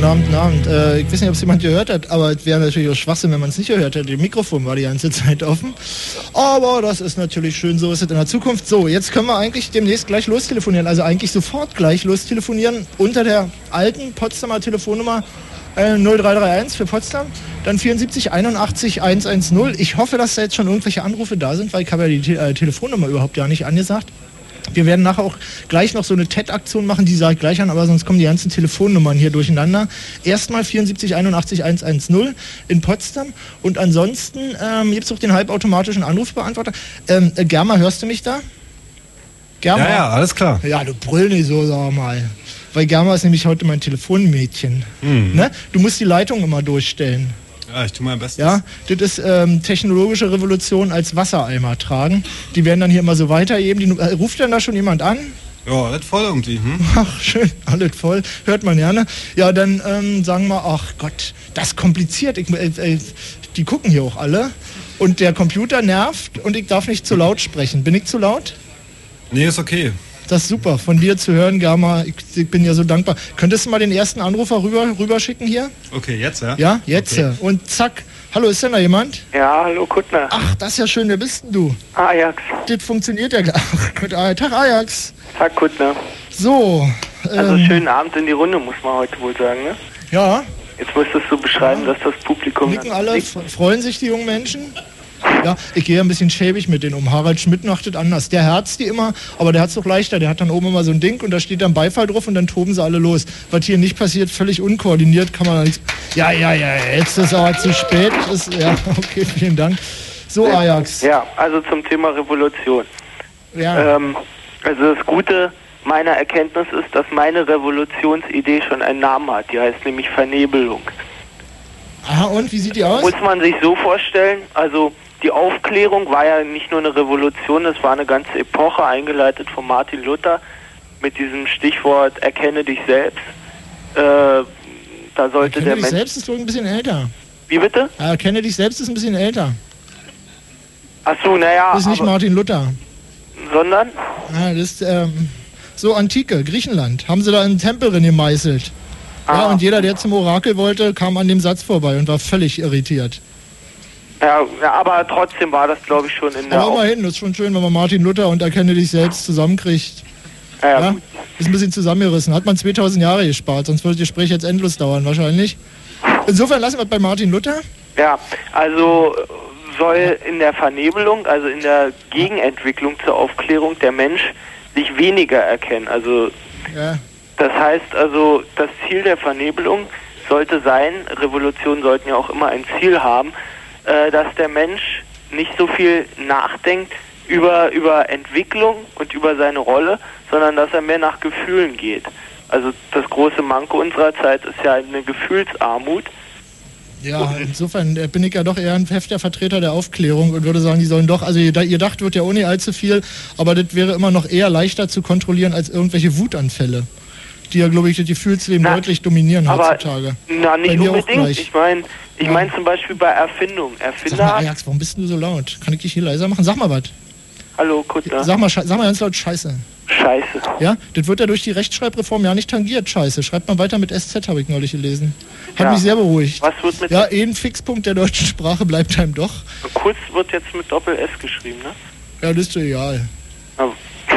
Guten Abend, guten Abend. Äh, ich weiß nicht, ob es jemand gehört hat, aber es wäre natürlich auch Schwachsinn, wenn man es nicht gehört hätte. Das Mikrofon war die ganze Zeit offen. Aber das ist natürlich schön, so ist es in der Zukunft. So, jetzt können wir eigentlich demnächst gleich lostelefonieren. Also eigentlich sofort gleich lostelefonieren unter der alten Potsdamer Telefonnummer äh, null drei drei eins für Potsdam. Dann vierundsiebzig einundachtzig hundertzehn. Ich hoffe, dass da jetzt schon irgendwelche Anrufe da sind, weil ich habe ja die Te- äh, Telefonnummer überhaupt ja nicht angesagt. Wir werden nachher auch gleich noch so eine T E D-Aktion machen, die sage ich gleich an, aber sonst kommen die ganzen Telefonnummern hier durcheinander. Erstmal vierundsiebzig einundachtzig hundertzehn in Potsdam und ansonsten ähm, gibt es auch den halbautomatischen Anrufbeantworter. Ähm, äh, Germa, hörst du mich da? Germa? Ja, ja, alles klar. Ja, du brüll nicht so, sag mal. Weil Germa ist nämlich heute mein Telefonmädchen. Mhm. Ne? Du musst die Leitung immer durchstellen. Ja, ich tue mein Bestes. Ja, das ist ähm, technologische Revolution als Wassereimer tragen. Die werden dann hier immer so weitergeben. Die, äh, ruft denn da schon jemand an? Ja, alles voll irgendwie. Hm? Ach, schön, alles voll. Hört man gerne. Ja, dann ähm, sagen wir, ach Gott, das ist kompliziert. Ich, äh, äh, die gucken hier auch alle. Und der Computer nervt und ich darf nicht zu laut sprechen. Bin ich zu laut? Nee, ist okay. Das ist super, von dir zu hören, Germa. Ich, ich bin ja so dankbar. Könntest du mal den ersten Anrufer rüber, rüberschicken hier? Okay, jetzt, ja? Ja, jetzt. Okay. Und zack. Hallo, ist denn da jemand? Ja, hallo Kuttner. Ach, das ist ja schön. Wer bist denn du? Ajax. Das funktioniert ja gleich. Tag, Ajax. Tag, Kuttner. So. Also ähm, schönen Abend in die Runde, muss man heute wohl sagen, ne? Ja. Jetzt müsstest du beschreiben, dass das Publikum... Nicken alle, f- freuen sich die jungen Menschen? Ja, ich gehe ein bisschen schäbig mit denen um. Harald Schmidt macht das anders. Der herzt die immer, aber der hat es doch leichter. Der hat dann oben immer so ein Ding und da steht dann Beifall drauf und dann toben sie alle los. Was hier nicht passiert, völlig unkoordiniert, kann man da nichts... Ja, ja, ja, jetzt ist aber zu spät. Ist, ja, okay, vielen Dank. So, Ajax. Ja, also zum Thema Revolution. Ja. Ähm, also das Gute meiner Erkenntnis ist, dass meine Revolutionsidee schon einen Namen hat. Die heißt nämlich Vernebelung. Aha, und wie sieht die aus? Muss man sich so vorstellen, also die Aufklärung war ja nicht nur eine Revolution, das war eine ganze Epoche, eingeleitet von Martin Luther mit diesem Stichwort erkenne dich selbst. Äh, da sollte Erkenne der dich Mensch... selbst ist wohl ein bisschen älter. Wie bitte? Ja, erkenne dich selbst ist ein bisschen älter. Ach so, naja... Das ist nicht Martin Luther. Sondern? Ja, das ist ähm, so Antike, Griechenland. Haben sie da einen Tempel drin gemeißelt. Ja, und jeder, der zum Orakel wollte, kam an dem Satz vorbei und war völlig irritiert. Ja, ja, aber trotzdem war das, glaube ich, schon in der... Aber immerhin, das ist schon schön, wenn man Martin Luther und erkenne dich selbst zusammenkriegt. Ja, ja, ja, ist ein bisschen zusammengerissen. Hat man zweitausend Jahre gespart, sonst würde das Gespräch jetzt endlos dauern wahrscheinlich. Insofern lassen wir es bei Martin Luther. Ja, also soll in der Vernebelung, also in der Gegenentwicklung zur Aufklärung der Mensch sich weniger erkennen. Also ja. Das heißt also, das Ziel der Vernebelung sollte sein, Revolutionen sollten ja auch immer ein Ziel haben, äh, dass der Mensch nicht so viel nachdenkt über, über Entwicklung und über seine Rolle, sondern dass er mehr nach Gefühlen geht. Also das große Manko unserer Zeit ist ja eine Gefühlsarmut. Ja, insofern bin ich ja doch eher ein heftiger Vertreter der Aufklärung und würde sagen, die sollen doch, also ihr, ihr dacht wird ja ohne allzu viel, aber das wäre immer noch eher leichter zu kontrollieren als irgendwelche Wutanfälle, die ja, glaube ich, das Gefühlsleben na, deutlich dominieren heutzutage. Na, nicht unbedingt. Ich meine ich ja. mein zum Beispiel bei Erfindung. Erfinder. Sag mal, Ajax, warum bist du so laut? Kann ich dich hier leiser machen? Sag mal was. Hallo, Kuttner. Sag mal, sag mal ganz laut Scheiße. Scheiße. Ja, das wird ja durch die Rechtschreibreform ja nicht tangiert, Scheiße. Schreibt man weiter mit S Z, habe ich neulich gelesen. Hat ja. mich sehr beruhigt. Was wird mit... Ja, eh ein Fixpunkt der deutschen Sprache bleibt einem doch. Kurz wird jetzt mit Doppel-S geschrieben, ne? Ja, das ist ja egal. Aber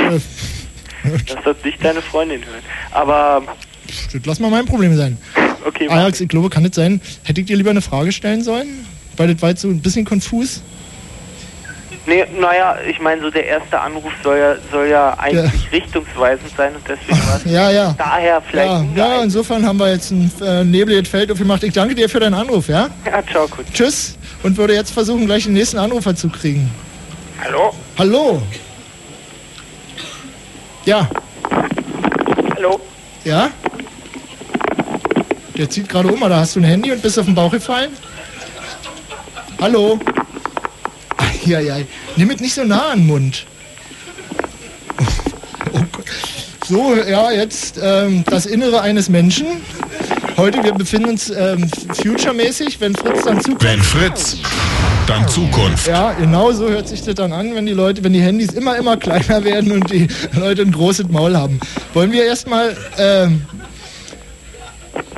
das wird nicht deine Freundin hören. Aber... Das lass mal mein Problem sein. Okay, Ajax, ich glaube, kann das sein, hätte ich dir lieber eine Frage stellen sollen? Weil das war jetzt so ein bisschen konfus. Nee, naja, ich meine, so der erste Anruf soll ja, soll ja eigentlich ja. richtungsweisend sein und deswegen war es ja, ja. daher vielleicht... Ja, ja, insofern haben wir jetzt ein äh, nebeliges Feld aufgemacht. Ich danke dir für deinen Anruf, ja? Ja, ciao, gut. Tschüss und würde jetzt versuchen, gleich den nächsten Anrufer zu kriegen. Hallo? Hallo? Ja. Hallo? Ja? Der zieht gerade um, oder hast du ein Handy und bist auf den Bauch gefallen? Hallo? Ja, ja. Nimm es nicht so nah an den Mund. Oh Gott. So, ja, jetzt ähm, das Innere eines Menschen. Heute, wir befinden uns ähm, future-mäßig, wenn Fritz dann Zukunft... Wenn Fritz, dann Zukunft. Ja, genau so hört sich das dann an, wenn die Leute, wenn die Handys immer, immer kleiner werden und die Leute ein großes Maul haben. Wollen wir erstmal... Ähm,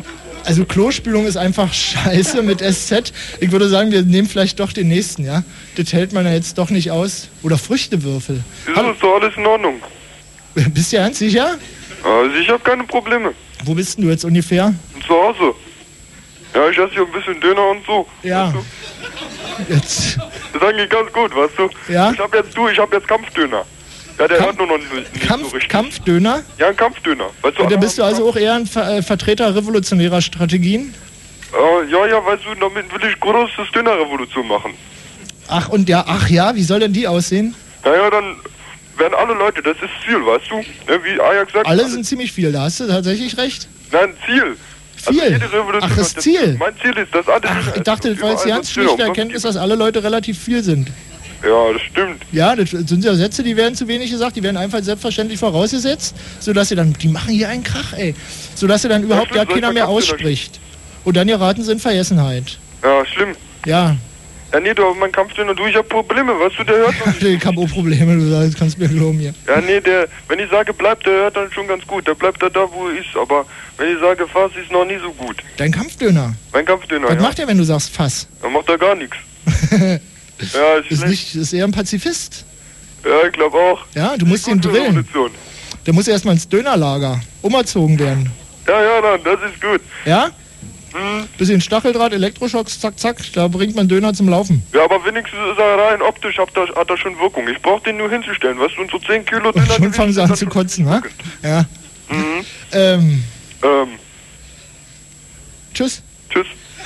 Also Klospülung ist einfach scheiße mit S Z. Ich würde sagen, wir nehmen vielleicht doch den nächsten, ja? Das hält man ja jetzt doch nicht aus. Oder Früchtewürfel. Das ist doch alles in Ordnung. Bist du ganz sicher? Also ich habe keine Probleme. Wo bist denn du jetzt ungefähr? Zu Hause. Ja, ich esse hier ein bisschen Döner und so. Ja. Weißt du? Jetzt. Das ist eigentlich ganz gut, weißt du? Ja. Ich hab jetzt, du, ich hab jetzt Kampfdöner. Ja, der hört nur noch nicht, nicht Kampf, so richtig. Kampfdöner? Ja, ein Kampfdöner. Weißt du, Und dann bist du also auch eher ein Ver äh, Vertreter revolutionärer Strategien? Äh, ja, ja, weißt du, damit will ich großes Dönerrevolution machen. Ach, und ja, ach ja, wie soll denn die aussehen? Naja, dann werden alle Leute, das ist Ziel, weißt du? Ne, wie Ajax sagt. Alle sind ziemlich viel, da hast du tatsächlich recht. Nein, Ziel. Viel? Also jede Revolution Ach, das hat Ziel? Mein Ziel ist, dass alle... Ach, ich dachte, das war jetzt die ganz schlichte Erkenntnis, dass alle Leute relativ viel sind. Ja, das stimmt. Ja, das sind ja Sätze, die werden zu wenig gesagt, die werden einfach selbstverständlich vorausgesetzt, sodass sie dann, die machen hier einen Krach, ey, sodass sie dann überhaupt gar keiner mehr ausspricht. Und dann geraten sie in Vergessenheit. Ja, schlimm. Ja. Ja, nee, du, mein Kampfdöner, du, ich hab Probleme, weißt du, der hört noch nicht. Ich hab auch Probleme, du sagst, kannst mir glauben hier. Ja, nee, der, wenn ich sage, bleibt, der hört dann schon ganz gut. Der bleibt da, da wo er ist. Aber wenn ich sage, Fass, ist noch nie so gut. Dein Kampfdöner? Mein Kampfdöner, Was ja. macht er, wenn du sagst Fass? Dann macht er gar nichts. Ja, ist, ist schlecht. nicht, ist eher ein Pazifist. Ja, ich glaube auch. Ja, du musst ihn drillen. Revolution. Der muss erstmal ins Dönerlager umerzogen werden. Ja, ja, dann, das ist gut. Ja? Hm. Bisschen Stacheldraht, Elektroschocks, zack, zack, da bringt man Döner zum Laufen. Ja, aber wenigstens ist er rein optisch, hat er, hat er schon Wirkung. Ich brauch den nur hinzustellen, weißt du, und so zehn Kilo Döner... Und schon fangen sie an zu kotzen, ne? Ja. Mhm. Ähm. Ähm. Tschüss. Tschüss.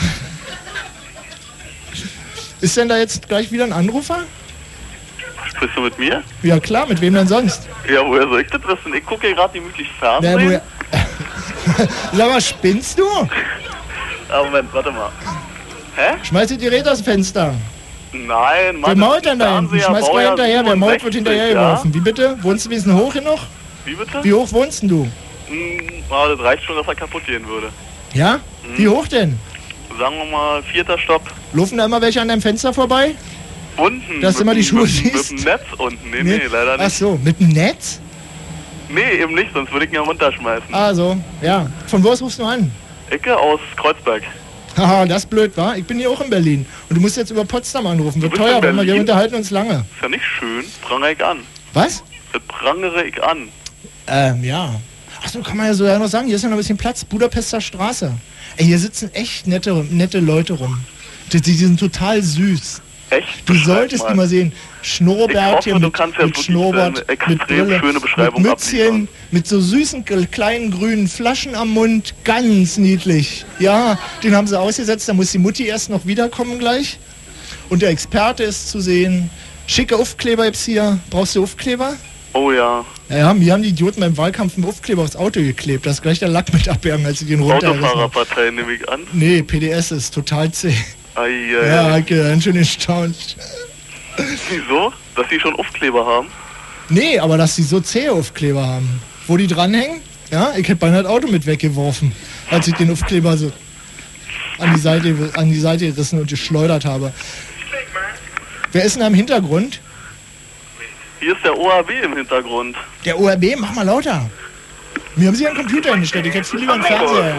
Ist denn da jetzt gleich wieder ein Anrufer? Sprichst du mit mir? Ja klar, mit wem denn sonst? Ja, woher soll ich das wissen? Ich gucke hier gerade gemütlich Fernsehen. Ja, woher... Sag mal, spinnst du? Ah, Moment, warte mal. Hä? Schmeiß die Gerät aus dem Fenster. Nein, Mann. Wer mault denn da hinten? Schmeiß mal hinterher, wer mault, wird hinterher geworfen. Ja? Wie bitte? Wohnst du ein bisschen hoch genug? Wie bitte? Wie hoch wohnst denn du? Hm, ah, das reicht schon, dass er kaputt gehen würde. Ja? Hm. Wie hoch denn? Sagen wir mal, vierter Stopp. Laufen da immer welche an deinem Fenster vorbei? Unten. Dass du immer die Schuhe mit, siehst? Mit dem Netz unten. Nee, nee, nee, leider nicht. Ach so, mit dem Netz? Nee, eben nicht, sonst würde ich ihn ja runterschmeißen. Ah so, ja. Von wo aus rufst du an? Ecke aus Kreuzberg. Haha, das ist blöd, wa? Ich bin hier auch in Berlin. Und du musst jetzt über Potsdam anrufen. Wird bist teuer, in aber wir Berlin? unterhalten uns lange. Ist ja nicht schön. Prangere ich an. Was? Das prangere ich an. Ähm, ja. Achso, kann man ja so ja noch sagen, hier ist ja noch ein bisschen Platz. Budapester Straße. Ey, hier sitzen echt nette, nette Leute rum. Die, die sind total süß. Echt? Du Beschreib solltest mal. die mal sehen. Schnurrbärtchen Ich hoffe, du mit, kannst ja mit wirklich Schnurrbart, eine extrem mit Brille, schöne Beschreibung mit Mützchen, abliefern. mit so süßen k- kleinen grünen Flaschen am Mund. Ganz niedlich. Ja, den haben sie ausgesetzt. Da muss die Mutti erst noch wiederkommen gleich. Und der Experte ist zu sehen. Schicke Aufkleber gibt's hier. Brauchst du Aufkleber? Oh ja. Ja, mir haben die Idioten beim Wahlkampf einen Aufkleber aufs Auto geklebt. Da ist gleich der Lack mit abgegangen, als sie den runtergerissen haben. Autofahrerpartei nehme ich an. Nee, P D S ist total zäh. Ei, ei, Ja, ei. okay, ganz schön erstaunt. Wieso? Dass die schon Aufkleber haben? Nee, aber dass die so zähe Aufkleber haben. Wo die dranhängen, ja, ich hätte beinahe das Auto mit weggeworfen, als ich den Aufkleber so an die Seite, an die Seite gerissen und geschleudert habe. Wer ist denn da im Hintergrund? Hier ist der O A B im Hintergrund. Der O R B, mach mal lauter. Mir haben sie einen Computer hingestellt, ich hätte viel lieber einen Fernseher.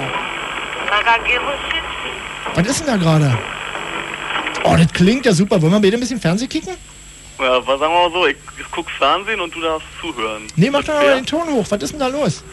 Was ist denn da gerade? Oh, das klingt ja super. Wollen wir bitte ein bisschen Fernsehen kicken? Ja, was sagen wir mal so, ich, ich guck Fernsehen und du darfst zuhören. Nee, mach doch mal den Ton hoch. Was ist denn da los?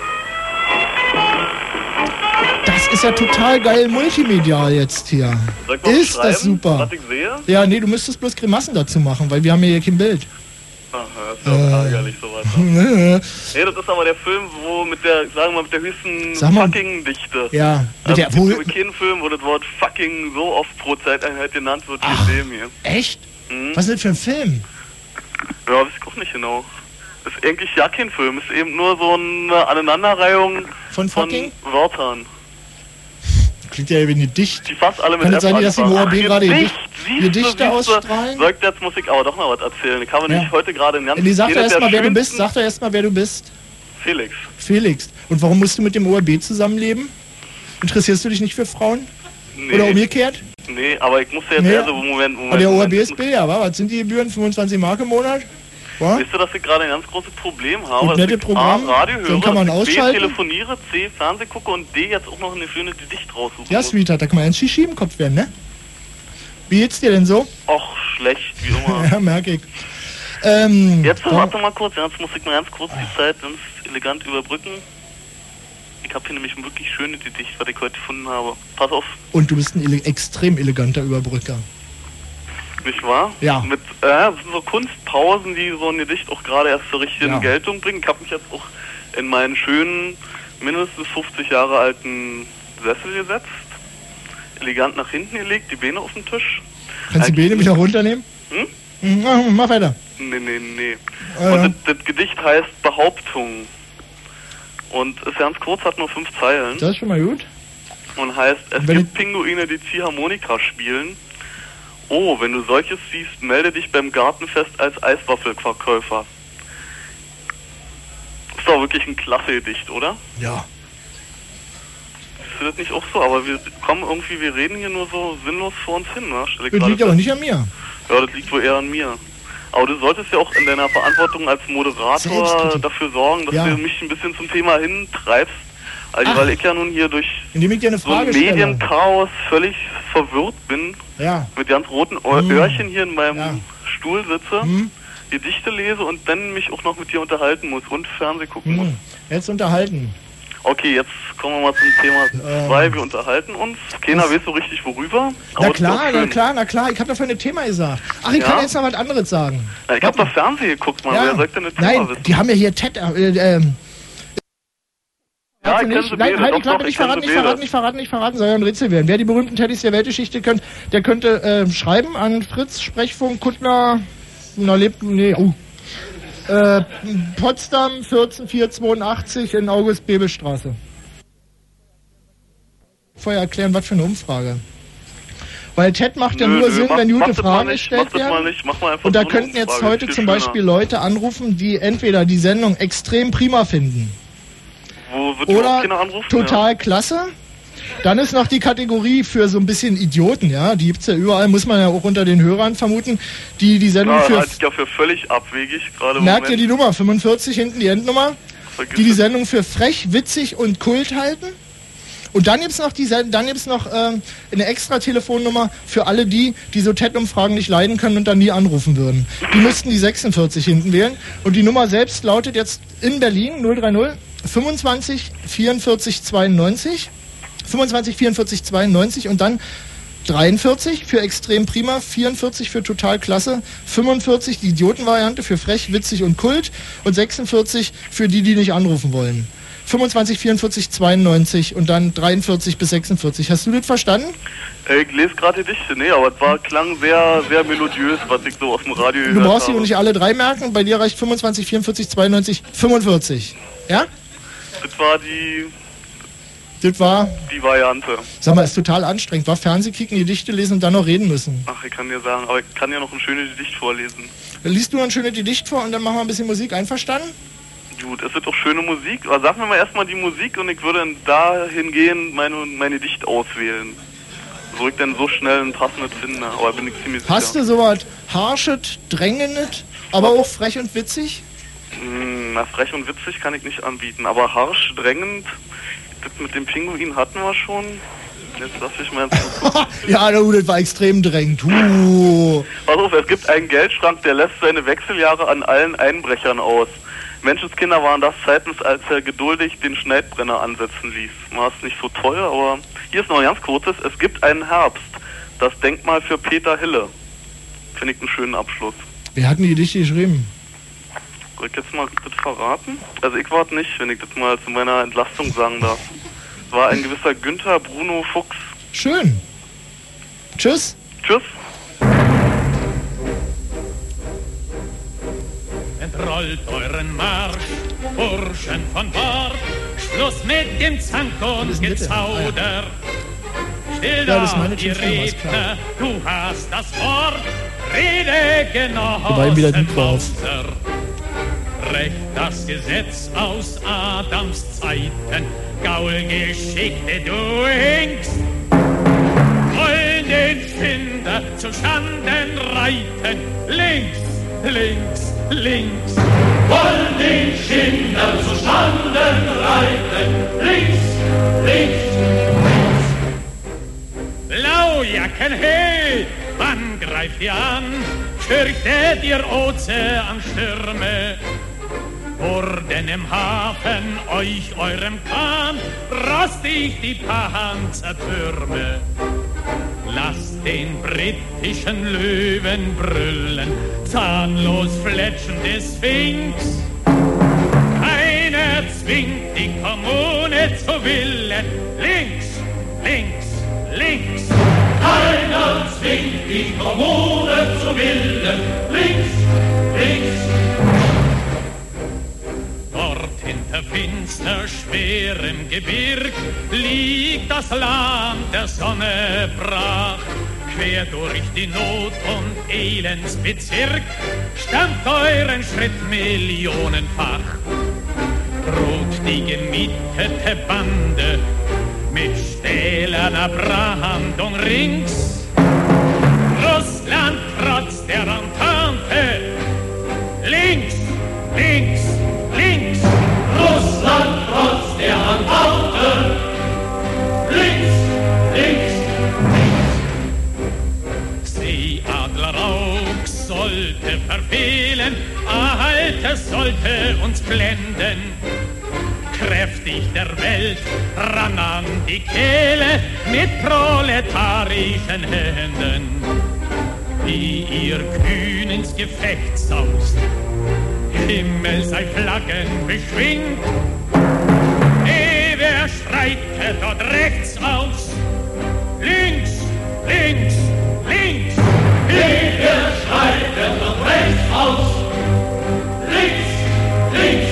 Das ist ja total geil multimedial jetzt hier. Soll ich mal Ist das beschreiben, super? was ich sehe? Ja, nee, du müsstest bloß Grimassen dazu machen, weil wir haben hier kein Bild. Aha, das ist ja auch Äh. ärgerlich sowas. Nee, Nee, das ist aber der Film, wo mit der, sagen wir mal, mit der höchsten Sag mal. Fucking-Dichte. Ja, mit Also, der- es gibt wo- so keinen Film, wo das Wort fucking so oft pro Zeiteinheit genannt wird wie in dem hier. Echt? Mhm. Was ist das für ein Film? Ja, weiß ich auch nicht genau. Ist eigentlich ja kein Film, ist eben nur so eine Aneinanderreihung Von fucking? Wörtern. Klingt ja wie eine Dicht. Die fast alle mit Kann es F sein, dass die im O R B anfangen. gerade Ach, ihr Gedicht, Dicht- siehste, ihr Dichte siehste. ausstrahlen? Sagt, jetzt muss ich aber doch noch was erzählen. Ich habe Ja. nämlich heute gerade einen ganz... Nee, sag doch jedes der erstmal, wer du bist. schönsten- Sag doch erstmal, wer du bist. Felix. Felix. Und warum musst du mit dem O R B zusammenleben? Interessierst du dich nicht für Frauen? Nee. Oder umgekehrt? Nee, aber ich muss ja jetzt Nee. eher so... Moment, Moment. Aber der O R Moment. B ist billiger, wa? Was sind die Gebühren? fünfundzwanzig Mark im Monat? Was? Weißt du, dass ich gerade ein ganz großes Problem habe? Gut, nette dass ich A, Programm, Radio dann höre, kann man dass ich B, ausschalten. telefoniere, C, Fernseh gucke und D, jetzt auch noch eine schöne Gedicht raussuchen Ja, muss. Sweetheart, da kann man ein Shishi im Kopf werden, ne? Wie geht's dir denn so? Och, schlecht, wie immer. Ja, merke ich. Ähm, Jetzt, dann- warte mal kurz, jetzt muss ich mal ganz kurz die Zeit ganz elegant überbrücken. Ich habe hier nämlich ein wirklich schönes Gedicht, was ich heute gefunden habe. Pass auf, Und du bist ein ele extrem eleganter Überbrücker. nicht wahr? Ja. Mit, äh, das sind so Kunstpausen, die so ein Gedicht auch gerade erst zur richtigen Ja. Geltung bringen. Ich habe mich jetzt auch in meinen schönen, mindestens fünfzig Jahre alten Sessel gesetzt, elegant nach hinten gelegt, die Beine auf den Tisch. Kannst du die Beine wieder runternehmen? Hm? Mhm, mach, mach weiter. Nee, nee, nee. Ah, und ja. das, das Gedicht heißt Behauptung. Und ist ganz kurz, hat nur fünf Zeilen. Das ist schon mal gut. Und heißt, es Wenn gibt Pinguine, die Ziehharmonika spielen. Oh, wenn du solches siehst, melde dich beim Gartenfest als Eiswaffelverkäufer. Ist doch wirklich ein klasse Gedicht, oder? Ja. Ist das nicht auch so? Aber wir kommen irgendwie, wir reden hier nur so sinnlos vor uns hin, ne? Stell ich Das gerade liegt aber fest. nicht an mir. Ja, das liegt wohl eher an mir. Aber du solltest ja auch in deiner Verantwortung als Moderator Selbstkritik. dafür sorgen, dass Ja. du mich ein bisschen zum Thema hintreibst. Also, Ach. weil ich ja nun hier durch Indem ich dir eine so ein Frage stelle. Medienchaos völlig verwirrt bin, Ja. mit ganz roten Ohr Hm. Öhrchen hier in meinem Ja. Stuhl sitze, Hm. Gedichte lese und dann mich auch noch mit dir unterhalten muss und Fernsehen gucken muss. Hm. Jetzt unterhalten. Okay, jetzt kommen wir mal zum Thema zwei. Wir unterhalten uns. Keiner weiß so richtig worüber. Na aber es ist klar, doch na schön. klar, na klar. Ich habe dafür ein Thema gesagt. Ach, ich Ja? kann jetzt noch was anderes sagen. Na, ich habe doch Fernsehen geguckt, Mann. Ja. Wer sagt denn das Nein, Thema wissen? die haben ja hier Ted... Äh, ähm, Ja, Warte ich kenn nicht. sie Nein, beide. halt Doch, die Klappe, doch, nicht ich kenn verraten, sie nicht beide. verraten, nicht verraten, nicht verraten, soll ja ein Rätsel werden. Wer die berühmten Teddys der Weltgeschichte kennt, der könnte äh, schreiben an Fritz, Sprechfunk, Kuttner, na lebt, nee, oh. Äh, Potsdam, vierzehn vierhundertzweiundachtzig in August-Bebel-Straße. Vorher erklären, was für eine Umfrage. Weil Ted macht ja Nö, nur nö, Sinn, mach- wenn mach gute das mal Fragen nicht, gestellt mach das mal werden. nicht, mach mal einfach Und da so eine könnten jetzt Umfrage, heute viel zum schöner. Beispiel Leute anrufen, die entweder die Sendung extrem prima finden Wo wird überhaupt oder keiner anrufen? total Ja. klasse. Dann ist noch die Kategorie für so ein bisschen Idioten, ja, die gibt's ja überall, muss man ja auch unter den Hörern vermuten, die die Sendung Ja, für... halte ich ja für völlig abwegig, gerade im Merkt ihr Moment. die Nummer, fünfundvierzig hinten die Endnummer, Vergiss die die es. Sendung für frech, witzig und Kult halten. Und dann gibt's noch die Sen- dann gibt's noch ähm, eine extra Telefonnummer für alle die, die so T E D-Umfragen nicht leiden können und dann nie anrufen würden. Die müssten die sechsundvierzig hinten wählen. Und die Nummer selbst lautet jetzt in Berlin null drei null fünfundzwanzig vierundvierzig zweiundneunzig fünfundzwanzig vierundvierzig zweiundneunzig und dann dreiundvierzig für extrem prima, vierundvierzig für total klasse, fünfundvierzig die Idiotenvariante für frech, witzig und Kult und sechsundvierzig für die, die nicht anrufen wollen. fünfundzwanzig vierundvierzig zweiundneunzig und dann dreiundvierzig bis sechsundvierzig. Hast du das verstanden? Äh, Ich lese gerade Gedichte, nee, aber es war, klang sehr, sehr melodiös, was ich so aus dem Radio Du gehört brauchst die habe. auch nicht alle drei merken. Bei dir reicht fünfundzwanzig vierundvierzig zweiundneunzig fünfundvierzig. Ja? Das war die, Das war, die Variante. sag mal, ist total anstrengend. War Fernsehkicken, Gedichte lesen und dann noch reden müssen. Ach, ich kann dir sagen, aber ich kann ja noch ein schönes Gedicht vorlesen. Dann liest du noch ein schönes Gedicht vor und dann machen wir ein bisschen Musik. Einverstanden? Gut, es wird auch schöne Musik, aber sagen wir mal erstmal die Musik und ich würde dann dahin gehen, meine, meine Gedicht auswählen. Wo ich dann so schnell ein passendes finde, aber bin ich ziemlich sicher. Hast du sowas Harschet, Drängendes, aber auch frech und witzig? Hm, na, frech und witzig kann ich nicht anbieten, aber harsch, drängend, das mit dem Pinguin hatten wir schon. Jetzt lass ich mal jetzt gucken. Ja, du, das war extrem drängend. Uh. Pass auf, es gibt einen Geldschrank, der lässt seine Wechseljahre an allen Einbrechern aus. Menschenskinder waren das zeitens, als er geduldig den Schneidbrenner ansetzen ließ. War es nicht so toll, aber hier ist noch ein ganz kurzes. Es gibt einen Herbst, das Denkmal für Peter Hille. Finde ich einen schönen Abschluss. Wer hat denn die Gedichte geschrieben? Soll ich jetzt mal das verraten? Also ich warte nicht, wenn ich das mal zu meiner Entlastung sagen darf. Es war ein gewisser Günther Bruno Fuchs. Schön. Tschüss. Tschüss. Entrollt euren Marsch, Burschen von Bord, Schluss mit dem Zank und Gezauder. Still Ja, das ist da, meine die Telefonnummer, ist klar. Redner, du hast das Wort, rede Wobei wieder Genossen die drauf. Mauser. Recht das Gesetz aus Adams Zeiten, Gaulgeschickte du hinkst, wollen den Finder zu Schanden reiten, links, links, links. Wollen den Schinder zustanden reiten, links, links, links. Blaujacken, hey, wann greift ihr an? Fürchtet ihr Ozeanstürme? Wurden im Hafen euch eurem Kahn rostig die Panzertürme? Lasst den britischen Löwen brüllen, zahnlos fletschende Sphinx. Keiner zwingt die Kommune zu Willen, links, links, links. Keiner zwingt die Kommune zu Willen, links, links. Dort hinter finster, schwerem Gebirg liegt das Land der Sonne brach. Quer durch die Not- und Elendsbezirk stampft euren Schritt millionenfach. Droht die gemietete Bande mit stählerner Brandung rings. Russland trotz der Entente, links, links, links. Russland trotz der Entente, links, links, links. Seeadlerrauch sollte verfehlen, Erhaltes sollte uns blenden. Kräftig der Welt ran an die Kehle mit proletarischen Händen. Wie ihr kühn ins Gefecht saust, Himmel sei Flaggen beschwingt. Eh, wer schreitet dort rechts aus? Links, links, links. Eh, wer schreitet dort rechts aus? Links, links.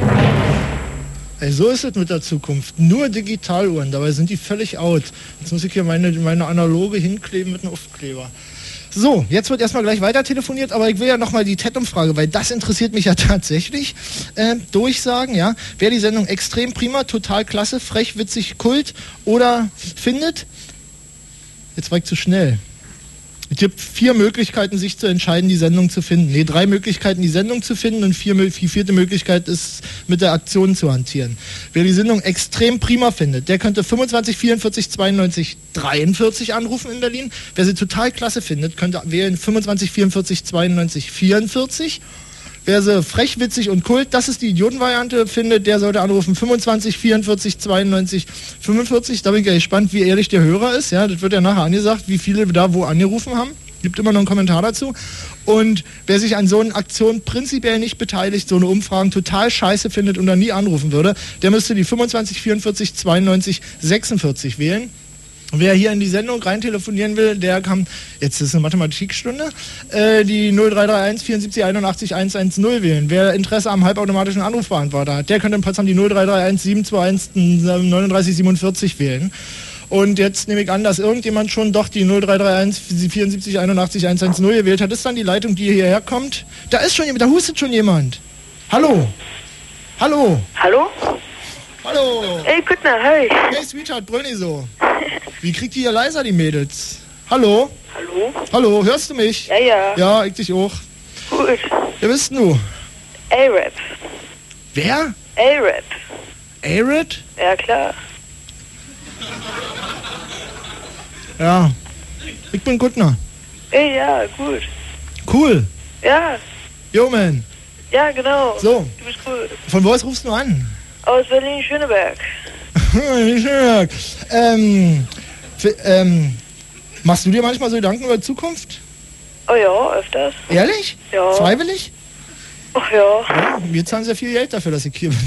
Ey, so ist es mit der Zukunft. Nur Digitaluhren, dabei sind die völlig out. Jetzt muss ich hier meine, meine analoge hinkleben mit einem Aufkleber. So, jetzt wird erstmal gleich weiter telefoniert, aber ich will ja nochmal die T E D-Umfrage, weil das interessiert mich ja tatsächlich. Äh, durchsagen, ja. Wer die Sendung extrem prima, total klasse, frech, witzig, Kult oder findet. Jetzt war ich zu schnell. Es gibt vier Möglichkeiten, sich zu entscheiden, die Sendung zu finden. Nee, drei Möglichkeiten, die Sendung zu finden und vier, die vierte Möglichkeit ist, mit der Aktion zu hantieren. Wer die Sendung extrem prima findet, der könnte fünfundzwanzig vierundvierzig zweiundneunzig dreiundvierzig anrufen in Berlin. Wer sie total klasse findet, könnte wählen fünfundzwanzig vierundvierzig zweiundneunzig vierundvierzig. Wer sie frech, witzig und kult, das ist die Idiotenvariante, findet, der sollte anrufen fünfundzwanzig vierundvierzig zweiundneunzig fünfundvierzig. Da bin ich ja gespannt, wie ehrlich der Hörer ist. Ja, das wird ja nachher angesagt, wie viele da wo angerufen haben. Gibt immer noch einen Kommentar dazu. Und wer sich an so einer Aktion prinzipiell nicht beteiligt, so eine Umfragen total scheiße findet und dann nie anrufen würde, der müsste die fünfundzwanzig vierundvierzig zweiundneunzig sechsundvierzig wählen. Wer hier in die Sendung rein telefonieren will, der kann, jetzt ist eine Mathematikstunde, äh, die null drei drei eins vierundsiebzig einundachtzig hundertzehn wählen. Wer Interesse am halbautomatischen Anrufbeantworter hat, der könnte in Potsdam die null drei drei eins sieben zwei eins neununddreißig siebenundvierzig wählen. Und jetzt nehme ich an, dass irgendjemand schon doch die null drei drei eins vierundsiebzig einundachtzig hundertzehn gewählt hat. Das ist dann die Leitung, die hierher kommt. Da ist schon jemand, da hustet schon jemand. Hallo. Hallo. Hallo? Hallo. Ey, Kuttner, hey. Hey, Sweetheart, brüll nicht so. Wie kriegt die hier leiser, die Mädels? Hallo? Hallo? Hallo, hörst du mich? Ja, ja. Ja, ich dich auch. Gut. Wer bist denn du? A-Rap. Wer? A-Rap. A-Rap? Ja, klar. Ja. Ich bin Kuttner. Ey, ja, gut. Cool. Ja. Yo, man. Ja, genau. So. Du bist cool. Von wo aus rufst du an? Aus Berlin-Schöneberg. Schöneberg. Ähm, für, ähm, machst du dir manchmal so Gedanken über die Zukunft? Oh ja, öfters. Ehrlich? Ja. Freiwillig? Ach ja. Ja, wir zahlen sehr viel Geld dafür, dass ich hier bin.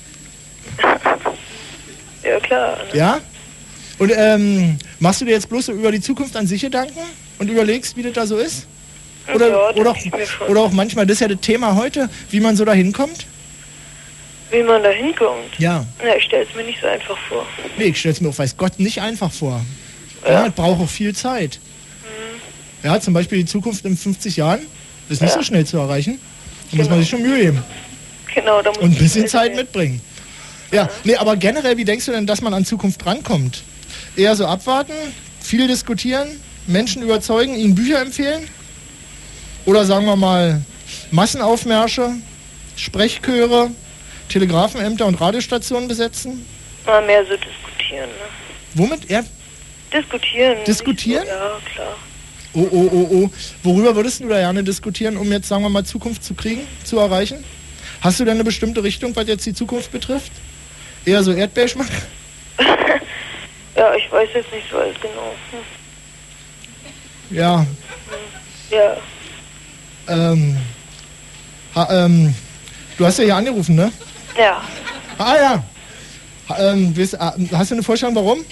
Ja, klar. Ne? Ja? Und ähm, machst du dir jetzt bloß so über die Zukunft an sich Gedanken und überlegst, wie das da so ist? Oder, ja, oder, auch, oder auch manchmal, das ist ja das Thema heute, wie man so da hinkommt? Wie man da hinkommt? Ja. Ja, ich stelle es mir nicht so einfach vor. Nee, ich stelle es mir auf weiß Gott nicht einfach vor. Ja, es braucht auch viel Zeit. Mhm. Ja, zum Beispiel die Zukunft in fünfzig Jahren, das ist nicht ja. so schnell zu erreichen. Da genau. muss man sich schon Mühe geben. Genau, da muss und ein bisschen Zeit sein. mitbringen. Ja, nee, aber generell, wie denkst du denn, dass man an Zukunft rankommt? Eher so abwarten, viel diskutieren, Menschen überzeugen, ihnen Bücher empfehlen? Oder sagen wir mal, Massenaufmärsche, Sprechchöre, Telegrafenämter und Radiostationen besetzen? Na, mehr so diskutieren, ne? Womit? Ja. Diskutieren. Diskutieren? So, ja, klar. Oh, oh, oh, oh. Worüber würdest du da gerne diskutieren, um jetzt, sagen wir mal, Zukunft zu kriegen, zu erreichen? Hast du denn eine bestimmte Richtung, was jetzt die Zukunft betrifft? Eher so Erdbeerschmack? Ja, ich weiß jetzt nicht so alles genau. Hm. Ja. Hm. Ja. Ähm, ha, ähm, du hast ja hier angerufen, ne? Ja. Ah ja. Ha, ähm, weißt, hast du eine Vorstellung, warum?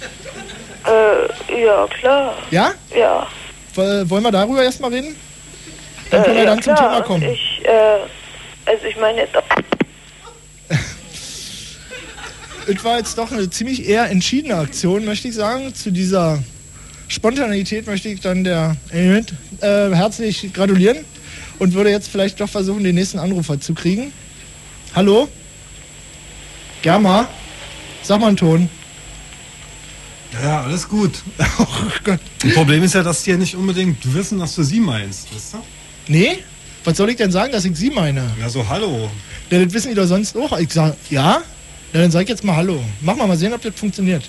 Äh, ja, klar. Ja? Ja. W- wollen wir darüber erstmal reden? Dann Äh, können wir ja, dann zum klar. Thema kommen. Und ich, äh, also ich meine jetzt... Es war jetzt doch eine ziemlich eher entschiedene Aktion, möchte ich sagen. Zu dieser Spontanität möchte ich dann der äh, herzlich gratulieren und würde jetzt vielleicht doch versuchen, den nächsten Anrufer zu kriegen. Hallo? Germa? Sag mal einen Ton. Ja, alles gut. Oh Gott. Das Problem ist ja, dass die ja nicht unbedingt wissen, dass du sie meinst, weißt du? Nee? Was soll ich denn sagen, dass ich sie meine? Ja, so hallo. Ja, das wissen die doch sonst auch. Ich sag, ja? Ja, dann sag ich jetzt mal Hallo. Mach mal mal sehen, ob das funktioniert.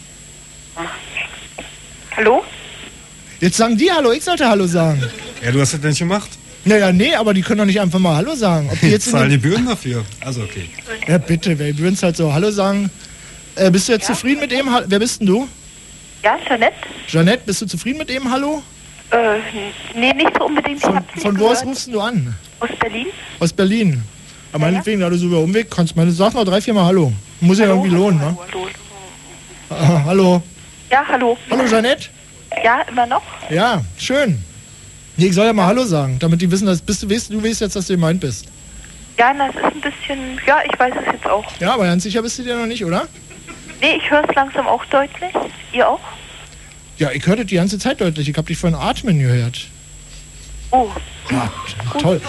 Hallo? Jetzt sagen die Hallo, ich sollte Hallo sagen. Ja, du hast das nicht gemacht? Naja, nee, aber die können doch nicht einfach mal Hallo sagen. Ob die jetzt Jetzt zahlen die Bühnen dafür. Also okay. Ja, bitte, wer würden halt so Hallo sagen. Äh, bist du jetzt Ja? zufrieden mit dem? Ha- Wer bist denn du? Ja, Jeanette? Jeanette, bist du zufrieden mit dem Hallo? Äh, nee, nicht so unbedingt. Von, ich von wo aus rufst du an? Aus Berlin? Aus Berlin. Aber meinetwegen, da du so über Umweg kannst, meine, sag noch drei, vier Mal Hallo. Muss ja irgendwie lohnen, ne? Hallo. Ah, hallo. Ja, hallo. Hallo, Jeanette? Ja, immer noch? Ja, schön. Nee, ich soll ja mal Hallo sagen, damit die wissen, dass bist du weißt, du weißt jetzt, dass du gemeint bist. Ja, das ist ein bisschen... Ja, ich weiß es jetzt auch. Ja, aber ganz sicher bist du dir noch nicht, oder? Nee, ich höre es langsam auch deutlich. Ihr auch? Ja, ich hörte die ganze Zeit deutlich. Ich habe dich vorhin atmen gehört. Oh. Ja, toll.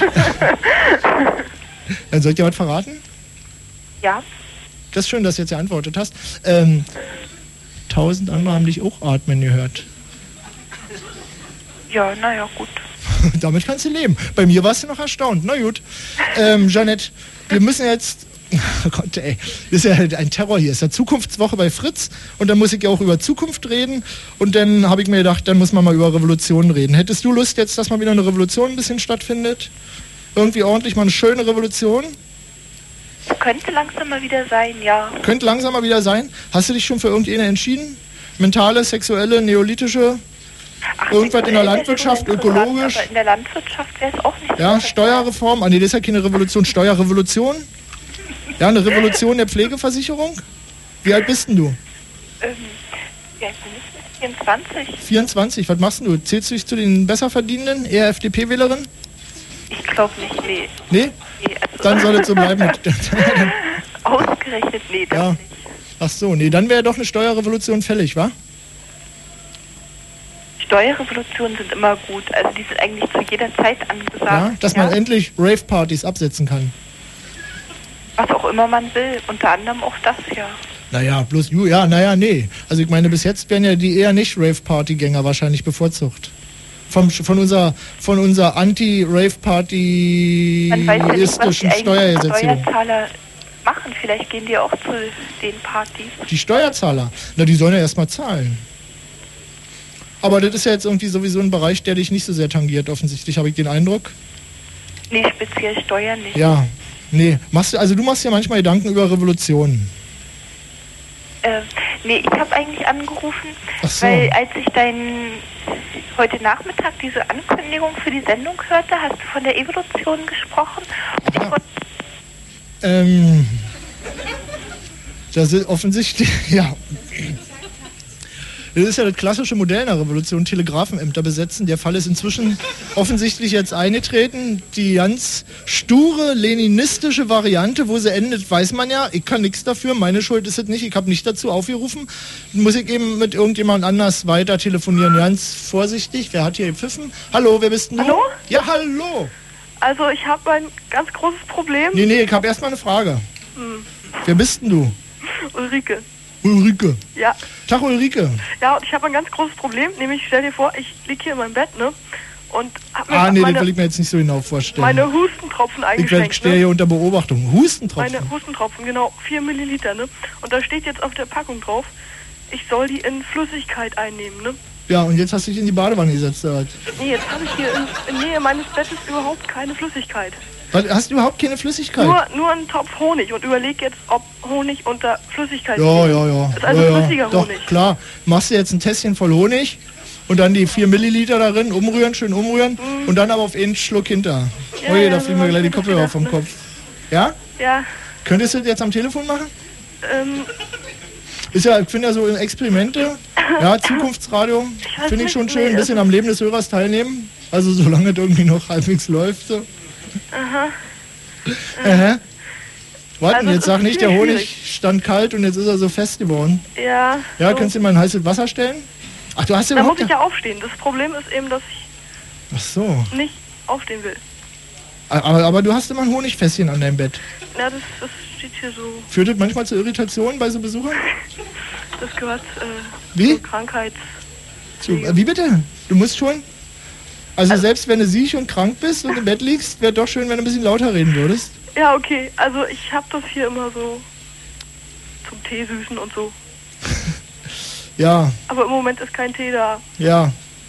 Dann soll ich dir was verraten? Ja. Das ist schön, dass du jetzt geantwortet hast. Ähm, tausend andere haben dich auch atmen gehört. Ja, naja, gut. Damit kannst du leben. Bei mir warst du noch erstaunt. Na gut. Ähm, Jeanette, wir müssen jetzt... Oh Gott, ey. Das ist ja halt ein Terror hier. Es ist ja Zukunftswoche bei Fritz und dann muss ich ja auch über Zukunft reden und dann habe ich mir gedacht, dann muss man mal über Revolution reden. Hättest du Lust jetzt, dass mal wieder eine Revolution ein bisschen stattfindet? Irgendwie ordentlich mal eine schöne Revolution? Könnte langsam mal wieder sein, ja. Könnte langsam mal wieder sein. Hast du dich schon für irgendeine entschieden? Mentale, sexuelle, neolithische? Ach, Irgendwas in der sexuell Landwirtschaft, ist schon interessant, ökologisch? Aber in der Landwirtschaft wäre es auch nicht Ja, so. Steuerreform. Ah nee, das ist ja keine Revolution. Steuerrevolution? Ja, eine Revolution der Pflegeversicherung? Wie alt bist denn du? Ähm, ja, ich bin nicht vierundzwanzig. vierundzwanzig. Was machst denn du? Zählst du dich zu den Besserverdienenden? Eher F D P-Wählerin? Ich glaube nicht, nee. Nee? Nee, also Dann soll es so bleiben. Ausgerechnet, nee, das Ja. nicht. Ach so, nee, dann wäre doch eine Steuerrevolution fällig, wa? Steuerrevolutionen sind immer gut. Also die sind eigentlich zu jeder Zeit angesagt. Ja, dass man endlich Rave-Partys absetzen kann. Was auch immer man will. Unter anderem auch das, ja. Naja, bloß, ju- ja, naja, nee. Also ich meine, bis jetzt werden ja die eher nicht Rave-Party-Gänger wahrscheinlich bevorzugt. Vom, von unserer, von unserer Man weiß ja nicht, was anti-rave-partyistischen die eigentlichen Steuergesetzgebung. Steuerzahler machen. Vielleicht gehen die auch zu den Partys. Die Steuerzahler, na, die sollen ja erstmal zahlen. Aber das ist ja jetzt irgendwie sowieso ein Bereich, der dich nicht so sehr tangiert, offensichtlich, habe ich den Eindruck. Nee, speziell Steuern nicht. Ja, nee. Machst du, also du machst ja manchmal Gedanken über Revolutionen. Äh, nee, ich habe eigentlich angerufen, Ach so. weil als ich dein heute Nachmittag diese Ankündigung für die Sendung hörte, hast du von der Evolution gesprochen. Und ich wollte- Ähm, das ist offensichtlich, ja. Das ist ja das klassische Modell einer Revolution, Telegrafenämter besetzen. Der Fall ist inzwischen offensichtlich jetzt eingetreten. Die ganz sture, leninistische Variante, wo sie endet, weiß man ja. Ich kann nichts dafür, meine Schuld ist es nicht. Ich habe nicht dazu aufgerufen. Muss ich eben mit irgendjemand anders weiter telefonieren. Ganz vorsichtig, wer hat hier gepfiffen? Hallo, wer bist denn du? Hallo? Ja, hallo. Also ich habe ein ganz großes Problem. Nee, nee, ich habe erstmal eine Frage. Hm. Wer bist denn du? Ulrike. Ulrike. Ja. Tag, Ulrike. Ja, und ich habe ein ganz großes Problem, nämlich stell dir vor, ich liege hier in meinem Bett, ne? und hab mir Ah, nee, meine, den will ich mir jetzt nicht so genau vorstellen. meine Hustentropfen ich eingeschenkt. stehe hier unter Beobachtung. Hustentropfen? Meine Hustentropfen, genau, vier Milliliter, ne? Und da steht jetzt auf der Packung drauf, ich soll die in Flüssigkeit einnehmen, ne? Ja, und jetzt hast du dich in die Badewanne gesetzt, oder? Nee, jetzt habe ich hier in, in Nähe meines Bettes überhaupt keine Flüssigkeit. Was, hast du überhaupt keine Flüssigkeit? Nur, nur einen Topf Honig und überleg jetzt, ob Honig unter Flüssigkeit Ja, steht. ja, ja. Das ist also ja, ja. flüssiger Doch, Honig. klar. Machst du jetzt ein Tässchen voll Honig und dann die vier Milliliter darin, umrühren, schön umrühren Mhm. und dann aber auf einen Schluck hinter. Ja, Oje, ja, da so fliegen mir hab gleich die ich mir das Kopfhörer gedacht, vom ne? Kopf. Ja? Ja, Könntest du das jetzt am Telefon machen? ähm, Ist ja, ich finde ja so Experimente, ja, Zukunftsradio, weiß finde ich nicht, schon schön, nee, ein bisschen am Leben des Hörers teilnehmen. Also solange es irgendwie noch halbwegs läuft. So. aha. Aha. Warte, Also, jetzt es sag ist nicht, der ziemlich Honig stand kalt und jetzt ist er so fest geworden. Ja. Ja, so. kannst du ihn mal in heißes Wasser stellen? Ach, du hast ja Da muss überhaupt... ich ja aufstehen. Das Problem ist eben, dass Ach so. ich nicht aufstehen will. Aber, aber du hast immer ein Honigfässchen an deinem Bett. Ja, das, das steht hier so. Führt das manchmal zu Irritationen bei so Besuchern? Das gehört äh, Wie? zur Krankheit. Zu, äh, wie bitte? Du musst schon... Also selbst wenn du siech und krank bist und im Bett liegst, wäre doch schön, wenn du ein bisschen lauter reden würdest. Ja, okay. Also ich habe das hier immer so zum Teesüßen und so. Ja, Aber im Moment ist kein Tee da. ja.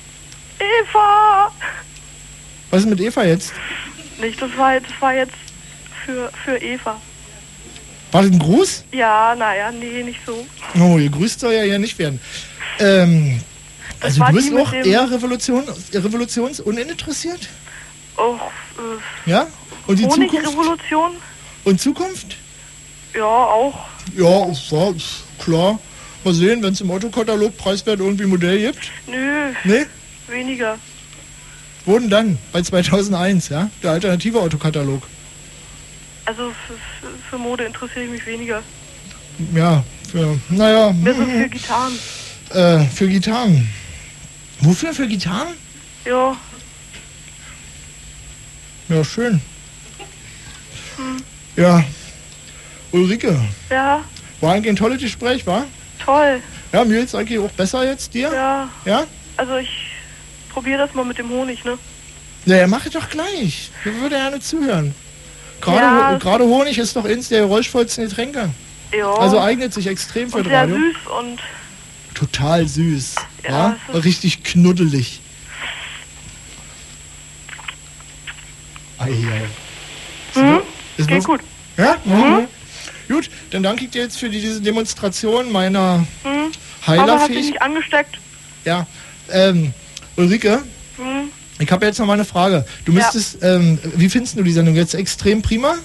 Eva! Was ist mit Eva jetzt? Nicht, das war jetzt, das war jetzt für, für Eva. War das ein Gruß? Ja, naja, nee, nicht so. Oh, ihr grüßt soll ja hier nicht werden. Ähm, also war du die bist mit auch dem- eher Revolution, revolutionsuninteressiert? Oh, äh, Ja? Und die Zukunft? Honigrevolution? Und Zukunft? Ja, auch. Ja, ja, klar. Mal sehen, wenn es im Autokatalog preiswert irgendwie ein Modell gibt. Nö. Nee? Weniger. Wo denn dann? Bei zweitausendeins, ja? Der alternative Autokatalog. Also für, für, für Mode interessiere ich mich weniger. Ja, für, naja. Mehr so für Gitarren. Äh, für Gitarren. Wofür für Gitarren? Ja. Ja, schön. Hm. Ja. Ulrike, Ja, war eigentlich ein tolles Gespräch, war? toll. Ja, mir geht's eigentlich auch besser jetzt, dir? Ja. Ja? Also ich probiere das mal mit dem Honig, ne? Naja, mach es doch gleich. Ich würde gerne zuhören. Gerade Ja. Ho- gerade Honig ist doch eins der geräuschvollsten Getränke. Ja. Also eignet sich extrem für und das sehr Radio. süß und Total süß. Ja, Ja, es ist- richtig knuddelig. Ei, ei. Mhm. Ist Geht los? gut. Ja? Mhm. Mhm. Gut, dann danke ich dir jetzt für die, diese Demonstration meiner Mhm. Aber hast dich Heilerfähigkeit. nicht angesteckt? Ja, ähm, Ulrike, Mhm. ich habe jetzt noch mal eine Frage. Du müsstest, ähm, wie findest du die Sendung jetzt? Extrem prima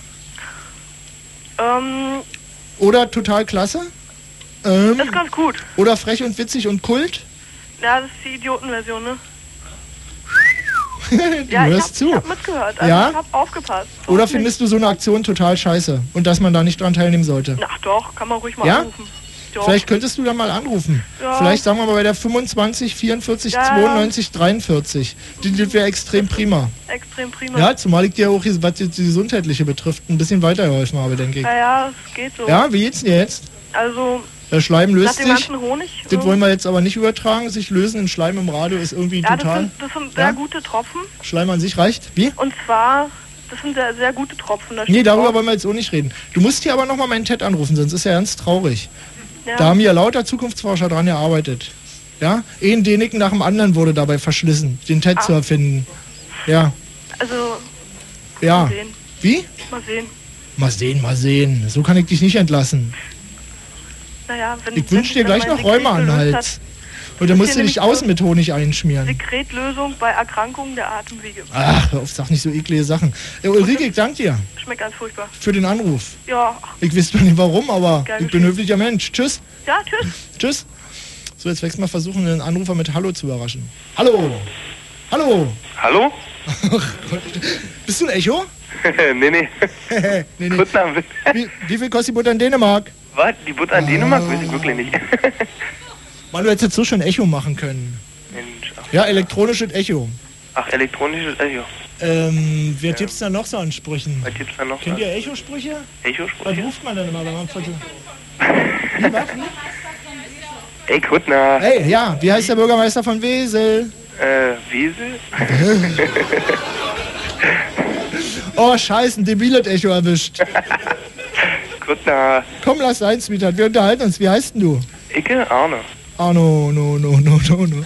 Ähm, oder total klasse? Ähm, das ist ganz gut. oder frech und witzig und Kult? Ja, das ist die Idiotenversion, ne? du Ja, ich hörst hab, zu. ich hab mitgehört. Also Ja? ich hab aufgepasst. So Oder ist findest du so eine Aktion total scheiße und dass man da nicht dran teilnehmen sollte? nicht. Ach doch, kann man ruhig mal Ja? anrufen. Doch. Vielleicht könntest du da mal anrufen. Ja. Vielleicht sagen wir mal bei der fünfundzwanzig vierundvierzig Ja, ja. zweiundneunzig dreiundvierzig. Die, die wäre extrem prima. Extrem prima. Ja, zumal ich dir auch, was die die gesundheitliche betrifft, ein bisschen weitergeholfen habe, denke ich. Naja, es geht so. Ja, wie geht's dir jetzt? Also, Der Schleim nach löst dem sich. ganzen Honig. Das wollen wir jetzt aber nicht übertragen. Sich lösen in Schleim im Radio ist irgendwie Ja, das total. sind, das sind sehr Ja? gute Tropfen. Schleim an sich reicht. Wie? Und zwar, das sind sehr, sehr gute Tropfen. Da Nee, steht darüber drauf- wollen wir jetzt auch nicht reden. Du musst hier aber nochmal meinen Ted anrufen, sonst ist er ganz traurig. Ja. Da haben ja lauter Zukunftsforscher dran gearbeitet. Ja? Ein Däniken nach dem anderen wurde dabei verschlissen, den Ted Ah. zu erfinden. Ja, Also, ja. mal sehen. Wie? Mal sehen. Mal sehen, mal sehen. So kann ich dich nicht entlassen. Naja, wenn Ich wenn wünsche sich dir dann gleich mein noch Rheuma an den Sekret gelöst Hals. hat. Und dann Das musst ist du hier dich nämlich außen mit Honig einschmieren. Sekretlösung bei Erkrankungen der Atemwege. Ach, hör auf, sag nicht so eklige Sachen. Ja, Ulrike, ich danke dir Schmeckt ganz furchtbar. für den Anruf. Ja, Ich weiß zwar nicht warum, aber Gern ich bin ein höflicher Mensch. Tschüss. ja, tschüss. Tschüss. So, jetzt wechseln wir versuchen, den Anrufer mit Hallo zu überraschen. Hallo. Hallo. Hallo? Ach Gott. Bist du ein Echo? nee, nee. nee, nee. Guten Abend. Wie, wie viel kostet die Butter in Dänemark? Was? Die Butter in Dänemark? Weiß ich wirklich nicht. Mann, du hättest jetzt so schon Echo machen können. Mensch, ach, Ja, elektronisches Echo. ach, elektronisches Echo. Ähm, wer gibt's da noch so an Sprüchen? Was gibt's da noch? Kennt ihr Echosprüche? Was Echosprüche? ruft man denn immer, wenn man versucht? Wie, was? Wie? Ey, Kuttner. Hey, ja, wie heißt der Bürgermeister von Wesel? Äh, Wesel? Oh, scheiße, ein debiles Echo erwischt. Kuttner. Komm, lass sein, Sweetheart, wir unterhalten uns. Wie heißt denn du? Icke? Arne. Arno, no, no, no, no, no.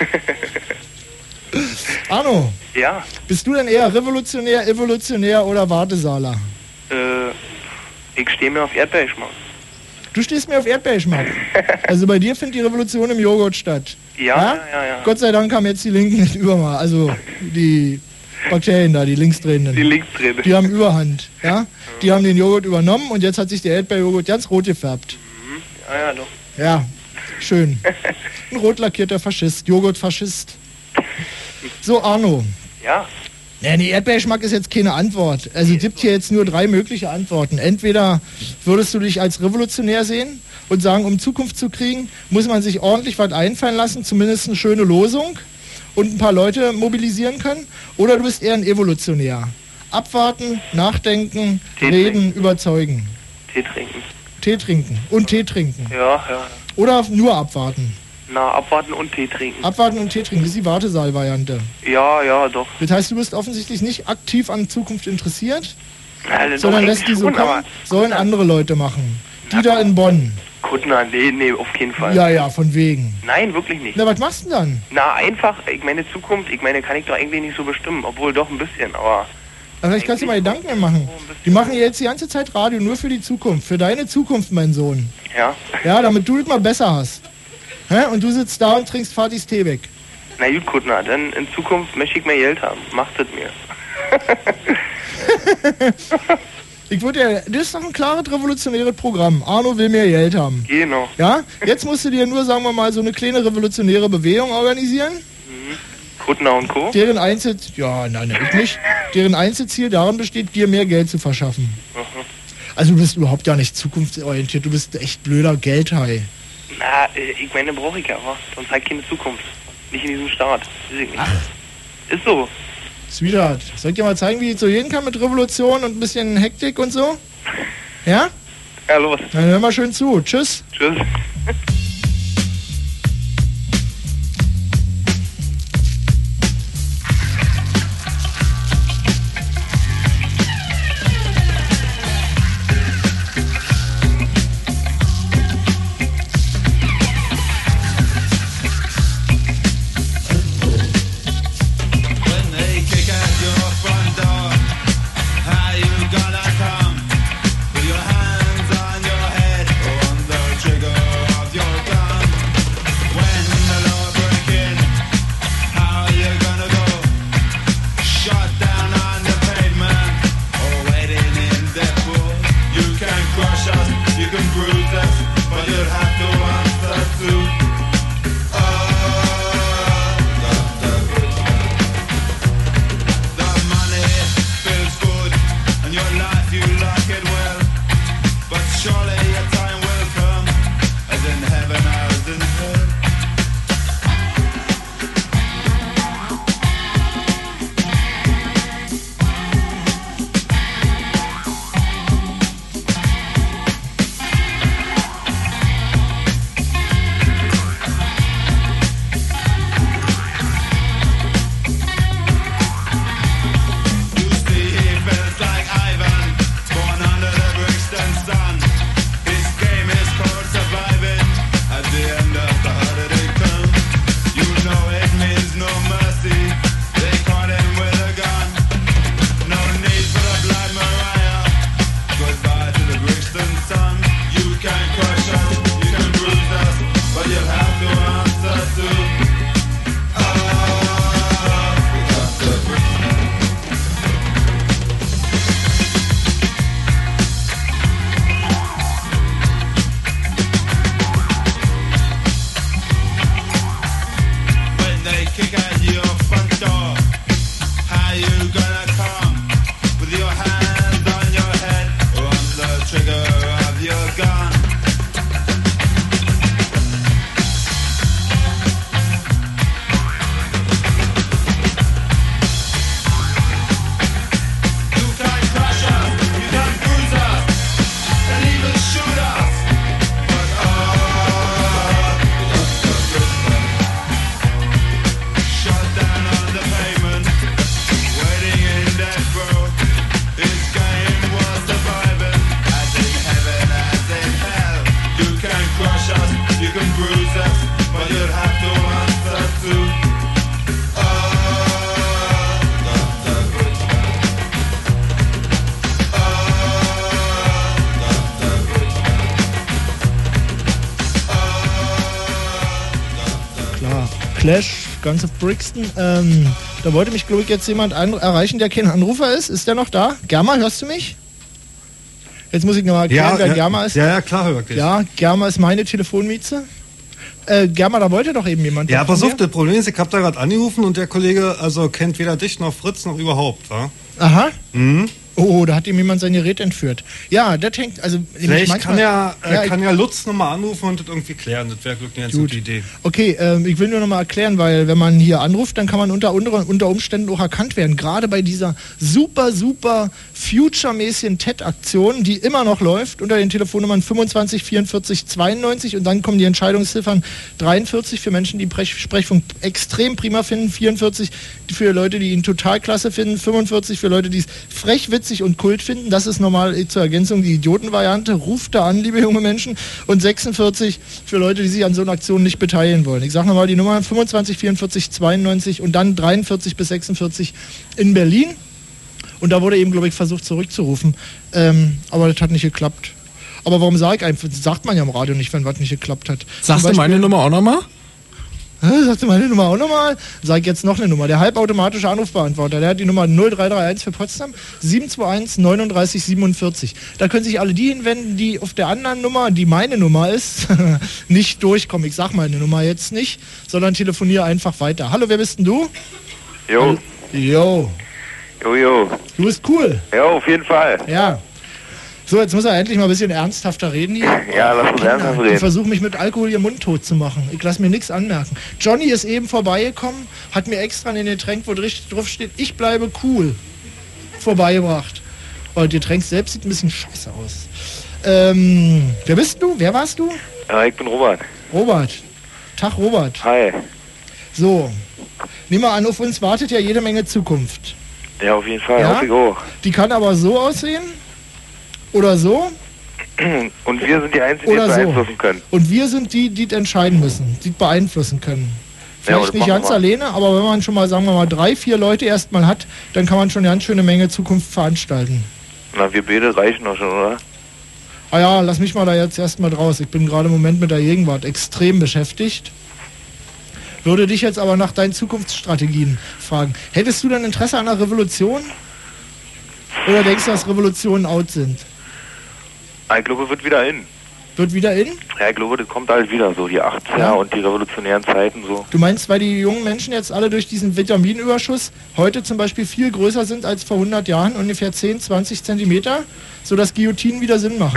Arno. Ja. Bist du denn eher revolutionär, evolutionär oder Wartesaler? Äh, ich stehe mir auf Erdbeergeschmack. Du stehst mir auf Erdbeergeschmack. Also bei dir findet die Revolution im Joghurt statt. Ja, ja, ja, ja. Gott sei Dank haben jetzt die Linken nicht Übermaß. Also die Bakterien da, die Linksdrehenden. Die Linksdrehenden. Die haben Überhand. Ja? Die haben den Joghurt übernommen und jetzt hat sich der Erdbeerjoghurt ganz rot gefärbt. Mhm. Ja, ja, doch. Ja, schön. Ein rot lackierter Faschist, Joghurtfaschist. So, Arno. Ja. Ja, nee, Erdbeergeschmack ist jetzt keine Antwort. Also es gibt hier jetzt nur drei mögliche Antworten. Entweder würdest du dich als revolutionär sehen und sagen, um Zukunft zu kriegen, muss man sich ordentlich was einfallen lassen, zumindest eine schöne Losung und ein paar Leute mobilisieren können. Oder du bist eher ein Evolutionär. Abwarten, nachdenken, Tee reden, trinken. überzeugen. Tee trinken. Tee trinken und Tee trinken. Ja, ja. Oder nur abwarten. Na, abwarten und Tee trinken. Abwarten und Tee trinken, das ist die Wartesaal-Variante. Ja, ja, doch. Das heißt, du bist offensichtlich nicht aktiv an Zukunft interessiert, Also sondern doch, lässt die so schon, kommen, aber- sollen andere Leute machen. Die da in Bonn. Kuttner, nee, nee, auf keinen Fall. Ja, ja, von wegen. Nein, wirklich nicht. Na, was machst du denn dann? Na, einfach, ich meine Zukunft, ich meine, kann ich doch eigentlich nicht so bestimmen, obwohl doch ein bisschen, aber... Aber vielleicht kannst du mal Gedanken machen. Die machen jetzt die ganze Zeit Radio nur für die Zukunft. Für deine Zukunft, mein Sohn. Ja. Ja, damit du es mal besser hast. Hä? Und du sitzt da und trinkst Fatis Tee weg. Na gut, Kuttner, dann in Zukunft möchte ich mehr Geld haben. Macht es mir. Ich würde ja, das ist doch ein klares revolutionäres Programm. Arno will mehr Geld haben. Genau. Ja? Jetzt musst du dir nur, sagen wir mal, so eine kleine revolutionäre Bewegung organisieren. Kuttner und Co. Deren Einzel... Ja, nein, nein, ich nicht. Deren Einzelziel darin besteht, dir mehr Geld zu verschaffen. Mhm. Also du bist überhaupt gar nicht zukunftsorientiert. Du bist echt blöder Geldhai. Na, äh, ich meine, brauche ich ja, aber sonst halt keine Zukunft. Nicht in diesem Staat. Weiß ich nicht. Ach. Ist so. Sweetheart, soll ich dir mal zeigen, wie es so gehen kann mit Revolution und ein bisschen Hektik und so? Ja? Ja, los. Dann hör mal schön zu. Tschüss. Tschüss. Your hands on your head, on the trigger of your Clash, Guns of Brixton. Ähm, da wollte mich, glaube ich, jetzt jemand ein- erreichen, der kein Anrufer ist. Ist der noch da? Germa, hörst du mich? Jetzt muss ich nochmal erklären, Ja, wer ja, Germa ist. ja, ja, klar, hör ich. Ja, Germa ist meine Telefonmieze. Äh, Germa, da wollte doch eben jemand. Ja, von pass auf, mir. das Problem ist, ich habe da gerade angerufen und der Kollege also kennt weder dich noch Fritz noch überhaupt, wa? Aha. Mhm. Oh, da hat ihm jemand sein Gerät entführt. Ja, der hängt, also... Vielleicht manchmal- kann ja, äh, ja, ich- kann ja Lutz nochmal anrufen und das irgendwie klären. Das wäre glücklich eine ganz Gut. gute Idee. Okay, ähm, ich will nur noch mal erklären, weil wenn man hier anruft, dann kann man unter, unter, unter Umständen auch erkannt werden. Gerade bei dieser super, super future-mäßigen T E D-Aktion, die immer noch läuft, unter den Telefonnummern fünfundzwanzig vierundvierzig zweiundneunzig und dann kommen die Entscheidungsziffern dreiundvierzig für Menschen, die Brech- Sprechfunk extrem prima finden, vierundvierzig für Leute, die ihn total klasse finden, fünfundvierzig für Leute, die es frech, witzig und kult finden. Das ist normal äh, zur Ergänzung die Idiotenvariante. Ruft da an, liebe junge Menschen. Und sechsundvierzig für Leute, die sich an so einer Aktion nicht beteiligen wollen. Ich sage nochmal die Nummer fünfundzwanzig vierundvierzig zweiundneunzig und dann dreiundvierzig bis sechsundvierzig in Berlin. Und da wurde eben, glaube ich, versucht zurückzurufen. Ähm, aber das hat nicht geklappt. Aber warum sage ich einfach? Das sagt man ja im Radio nicht, wenn was nicht geklappt hat. Sagst du meine Nummer auch nochmal? Sagst du meine Nummer auch nochmal? Sag ich jetzt noch eine Nummer. Der halbautomatische Anrufbeantworter, der hat die Nummer null drei drei eins für Potsdam, sieben zwei eins neununddreißig siebenundvierzig. Da können sich alle die hinwenden, die auf der anderen Nummer, die meine Nummer ist, nicht durchkommen. Ich sag meine Nummer jetzt nicht, sondern telefoniere einfach weiter. Hallo, wer bist denn du? Jo. Jo. Jo, jo. Du bist cool. Ja, auf jeden Fall. Ja. So, jetzt muss er endlich mal ein bisschen ernsthafter reden hier. Ja, lass uns ernsthaft Ich reden. versuche mich mit Alkohol hier mundtot zu machen. Ich lasse mir nichts anmerken. Johnny ist eben vorbeigekommen, hat mir extra ein Getränk, wo dr- drauf steht, ich bleibe cool, vorbeigebracht. Und das Getränk selbst sieht ein bisschen scheiße aus. Ähm, wer bist du? Wer warst du? Ja, ich bin Robert. Robert. Tag, Robert. Hi. So, nimm mal an, auf uns wartet ja jede Menge Zukunft. Ja, auf jeden Fall. Ja? Hoffe ich auch. Die kann aber so aussehen oder so. Und wir sind die Einzigen, die Oder es so. beeinflussen können. Und wir sind die, die es entscheiden müssen, die es beeinflussen können. Ja, aber Vielleicht das nicht machen ganz wir. alleine, aber wenn man schon mal, sagen wir mal, drei, vier Leute erstmal hat, dann kann man schon eine ganz schöne Menge Zukunft veranstalten. Na, wir beide reichen doch schon, oder? Ah ja, lass mich mal da jetzt erstmal draus. Ich bin gerade im Moment mit der Gegenwart extrem beschäftigt. Würde dich jetzt aber nach deinen Zukunftsstrategien fragen. Hättest du denn Interesse an einer Revolution? Oder denkst du, dass Revolutionen out sind? Ich glaube, wird wieder in. Wird wieder in? Ja, ich glaube, das kommt halt wieder, so die achtziger Ja. und die revolutionären Zeiten so. Du meinst, weil die jungen Menschen jetzt alle durch diesen Vitaminüberschuss heute zum Beispiel viel größer sind als vor hundert Jahren, ungefähr zehn, zwanzig Zentimeter, sodass Guillotinen wieder Sinn machen?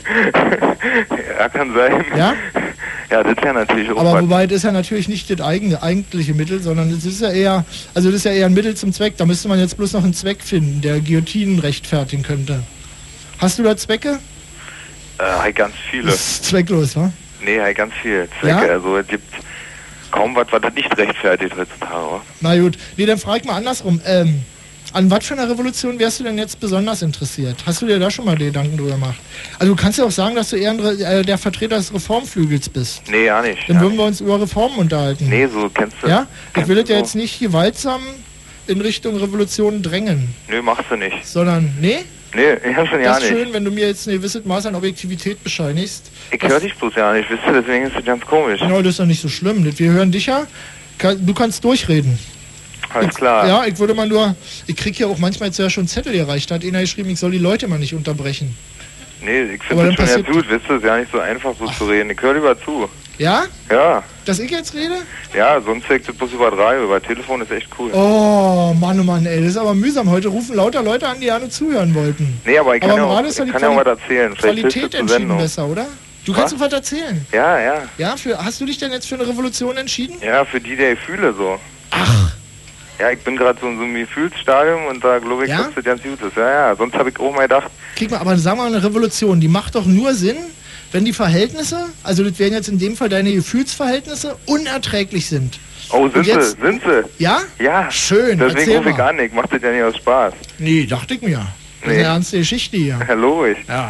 Ja, kann sein. Ja? Ja, das ist ja natürlich auch Aber was. wobei, das ist ja natürlich nicht das eigene, eigentliche Mittel, sondern das ist ja eher, also das ist ja eher ein Mittel zum Zweck. Da müsste man jetzt bloß noch einen Zweck finden, der Guillotinen rechtfertigen könnte. Hast du da Zwecke? Äh, halt ganz viele. Das ist zwecklos, wa? Nee, halt ganz viele Zwecke. Ja? Also es gibt kaum was, was das nicht rechtfertigt heutzutage. Oder? Na gut. Nee, dann frag ich mal andersrum. Ähm, an was für einer Revolution wärst du denn jetzt besonders interessiert? Hast du dir da schon mal Gedanken drüber gemacht? Also du kannst ja auch sagen, dass du eher ein Re äh, der Vertreter des Reformflügels bist. Nee, ja nicht. Dann ja würden wir uns über Reformen unterhalten. Nee, so kennst du. Ja? Ich kennst will du das ja so. jetzt nicht gewaltsam in Richtung Revolution drängen, Nö, machst du nicht. sondern, nee? Nee, ja schon ja Das ist nicht. schön, wenn du mir jetzt ein gewisses Maß an Objektivität bescheinigst. Ich höre dich bloß ja nicht, wisst ihr, deswegen ist das ganz komisch. Genau, das ist doch nicht so schlimm. Das- Wir hören dich ja. Kann- Du kannst durchreden. Alles klar. Ja, ich würde mal nur, ich krieg ja auch manchmal jetzt ja schon Zettel erreicht, da hat einer geschrieben, ich soll die Leute mal nicht unterbrechen. Nee, ich Aber finde das dann schon ja passiert- gut, wisst ihr, es ist ja nicht so einfach so zu reden. Ich höre lieber zu. Ja? Ja, Dass ich jetzt rede? ja, sonst wirkt das bloß über Radio, über Telefon ist echt cool. Oh, Mann, oh Mann, ey, das ist aber mühsam. Heute rufen lauter Leute an, die gerne zuhören wollten. Nee, aber ich kann aber ja im auch, Radio ist ja ich die kann ja auch Quali- was erzählen. Vielleicht hilft Qualität das zur entschieden Sendung. besser, oder? Du kannst uns was erzählen. Ja, ja. Ja, für, hast du dich denn jetzt für eine Revolution entschieden? Ja, für die der Gefühle so. Ach. Ja, ich bin gerade so in so einem Gefühlsstadium und da glaube ich, Ja? dass das ganz gut ist. Ja, ja, sonst habe ich auch mal gedacht, Krieg mal, aber sagen wir mal, eine Revolution, die macht doch nur Sinn, wenn die Verhältnisse, also das wären jetzt in dem Fall deine Gefühlsverhältnisse, unerträglich sind. oh, Und sind sie, jetzt- sind sie? Ja? Ja. Schön, Deswegen erzähl rufe ich mal. an, ich mache das ja nicht aus Spaß. Nee, dachte ich mir. Das ist Nee. eine ernste Geschichte hier. Ja, logisch. Ja.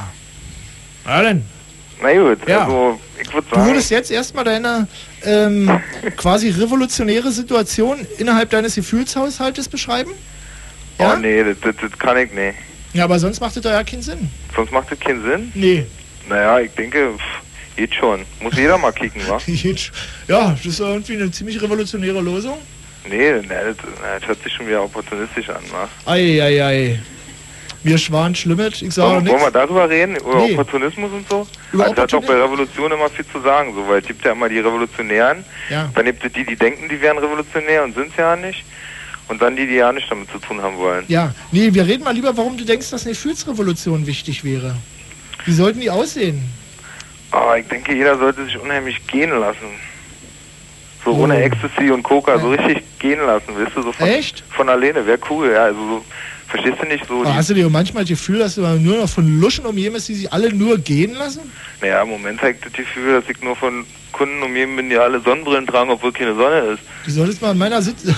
Na denn. Na gut, Ja. also ich würde Du sagen, würdest jetzt erstmal deine ähm, quasi revolutionäre Situation innerhalb deines Gefühlshaushaltes beschreiben? Ja? oh nee, das, das, das kann ich nicht. Ja, aber sonst macht das doch ja keinen Sinn. Sonst macht das keinen Sinn. Nee. Naja, ich denke, pff, Geht schon. Muss jeder mal kicken, wa? Ja, das ist irgendwie eine ziemlich revolutionäre Lösung. Nee, ne, das, das hört sich schon wieder opportunistisch an, wa? Eieiei. Ei, ei. Mir schwan schlimmet, ich sage Wollen, nichts. wollen wir darüber reden? Über Nee. Opportunismus und so? Über Also das hat doch bei Revolution immer viel zu sagen, so, weil es gibt ja immer die Revolutionären, Ja. dann gibt es die, die denken, die wären revolutionär und sind es ja nicht. Und dann die, die ja nichts damit zu tun haben wollen. Ja, nee, wir reden mal lieber, warum du denkst, dass eine Gefühlsrevolution wichtig wäre. Wie sollten die aussehen? Aber ich denke, jeder sollte sich unheimlich gehen lassen. So Oh. ohne Ecstasy und Coca, so richtig gehen lassen, weißt du? So von, Echt? Von alleine, wäre cool, ja. Also so, verstehst du nicht so? Aber Die, hast du dir manchmal das Gefühl, dass du nur noch von Luschen umgeben bist, die sich alle nur gehen lassen? naja, im Moment zeigt das Gefühl, dass ich nur von Kunden umgeben bin, die alle Sonnenbrillen tragen, obwohl keine Sonne ist. Du solltest mal in meiner Sitzung...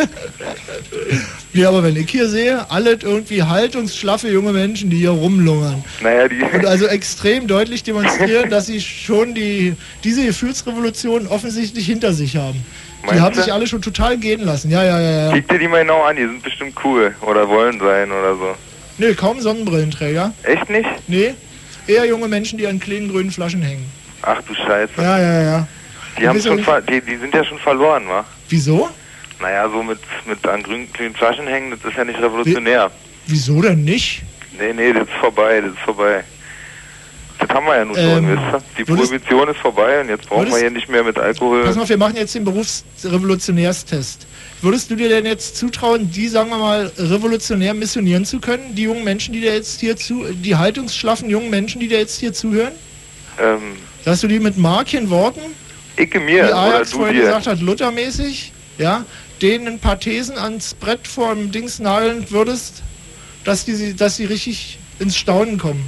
Nee, aber wenn ich hier sehe, alle irgendwie haltungsschlaffe junge Menschen, die hier rumlungern. Naja, die... Und also extrem deutlich demonstrieren, dass sie schon die diese Gefühlsrevolution offensichtlich hinter sich haben. Die Meinst haben du? sich alle schon total gehen lassen. Ja, ja, ja, ja. Kick dir die mal genau an, die sind bestimmt cool. Oder wollen sein oder so. Nee, kaum Sonnenbrillenträger. Echt nicht? Nee, eher junge Menschen, die an kleinen grünen Flaschen hängen. Ach du Scheiße. Ja, ja, ja. Die, haben weiß schon auch ver die, die sind ja schon verloren, wa? Wieso? Naja, so mit, mit an grünen grünen Flaschen hängen, das ist ja nicht revolutionär. Wieso denn nicht? Nee, nee, das ist vorbei, das ist vorbei. Das haben wir ja nun schon, Ähm, wisst ihr? Die würdest- Prohibition ist vorbei und jetzt brauchen wir würdest- hier nicht mehr mit Alkohol. Pass mal auf, wir machen jetzt den Berufsrevolutionärstest. Würdest du dir denn jetzt zutrauen, die, sagen wir mal, revolutionär missionieren zu können? Die jungen Menschen, die dir jetzt hier zu, die haltungsschlaffen jungen Menschen, die dir jetzt hier zuhören? Ähm, Dass du die mit Markchen Worten, ich mir, wie oder Ajax du vorhin dir. gesagt hat, Luthermäßig, ja, denen ein paar Thesen ans Brett vorm Dings nageln würdest, dass die, dass die richtig ins Staunen kommen?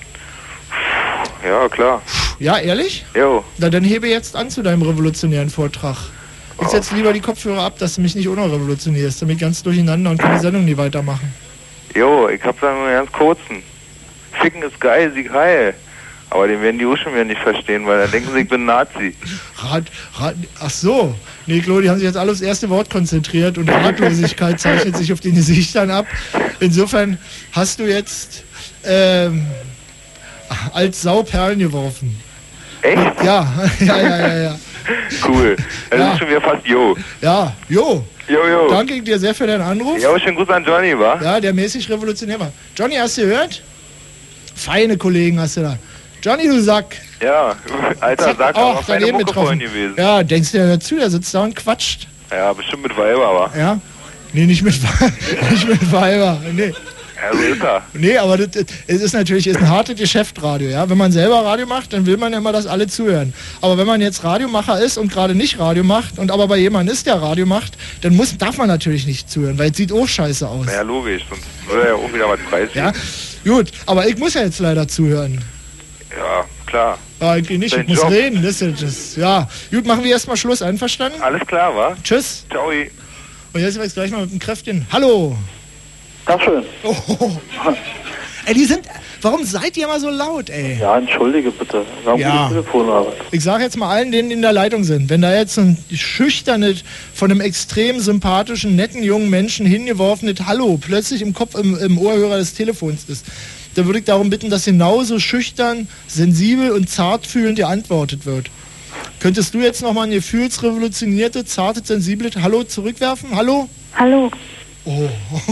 Ja, klar. Ja, ehrlich? Jo. Na, dann hebe jetzt an zu deinem revolutionären Vortrag. Ich setze lieber die Kopfhörer ab, dass du mich nicht unrevolutionierst, damit ganz durcheinander und kann die Sendung nie weitermachen. Jo, ich hab da nur einen ganz kurzen. Ficken ist geil, Sieg heil. Aber den werden die auch schon wieder nicht verstehen, weil dann denken sie, ich bin Nazi. Rat, Rat, ach so. Nee, Klo, die haben sich jetzt alle aufs erste Wort konzentriert und Ratlosigkeit zeichnet sich auf den Gesichtern ab. Insofern hast du jetzt ähm, als Sau Perlen geworfen. Echt? Ja, ja, ja, ja, ja. Cool. Das Ja. ist schon wieder fast Jo. Ja, jo. Jo, jo. Danke dir sehr für deinen Anruf. Ja, schönen Gruß an Johnny, wa? Ja, der mäßig revolutionär war. Johnny, hast du gehört? Feine Kollegen hast du da. Johnny, du Sack. Ja, alter Sack, auch aber feine daneben Mucke vorhin getroffen. gewesen. Ja, denkst du ja dazu, der sitzt da und quatscht. Ja, bestimmt mit Weiber, aber. Ja? Nee, nicht mit, nicht mit Weiber. Nee. Ja, so ist er. Nee, aber das, das, es ist natürlich ist ein hartes Geschäft, Radio. Ja? Wenn man selber Radio macht, dann will man ja immer, dass alle zuhören. Aber wenn man jetzt Radiomacher ist und gerade nicht Radio macht und aber bei jemandem ist, der Radio macht, dann muss, darf man natürlich nicht zuhören, weil es sieht auch scheiße aus. Ja, logisch, sonst würde er ja auch wieder was preisgeben. Ja, gut, aber ich muss ja jetzt leider zuhören. Ja, klar. Ja, eigentlich nicht, Dein ich muss Job. reden. Das ist, das, ja. Gut, machen wir erstmal Schluss, einverstanden? Alles klar, wa? Tschüss. Ciao. Und jetzt jetzt gleich mal mit dem Kräftchen. Hallo. Tag schön. Oh. Ey, die sind. Warum seid ihr immer so laut, ey? Ja, entschuldige bitte. Wir haben Ja. gute Telefonarbeit. Ich sage jetzt mal allen, denen in der Leitung sind, wenn da jetzt so ein schüchternes, von einem extrem sympathischen, netten jungen Menschen hingeworfenes Hallo plötzlich im Kopf, im, im Ohrhörer des Telefons ist, dann würde ich darum bitten, dass genauso schüchtern, sensibel und zartfühlend geantwortet wird. Könntest du jetzt nochmal ein gefühlsrevolutioniertes, zartes, sensibles Hallo zurückwerfen? Hallo? Hallo. Oh.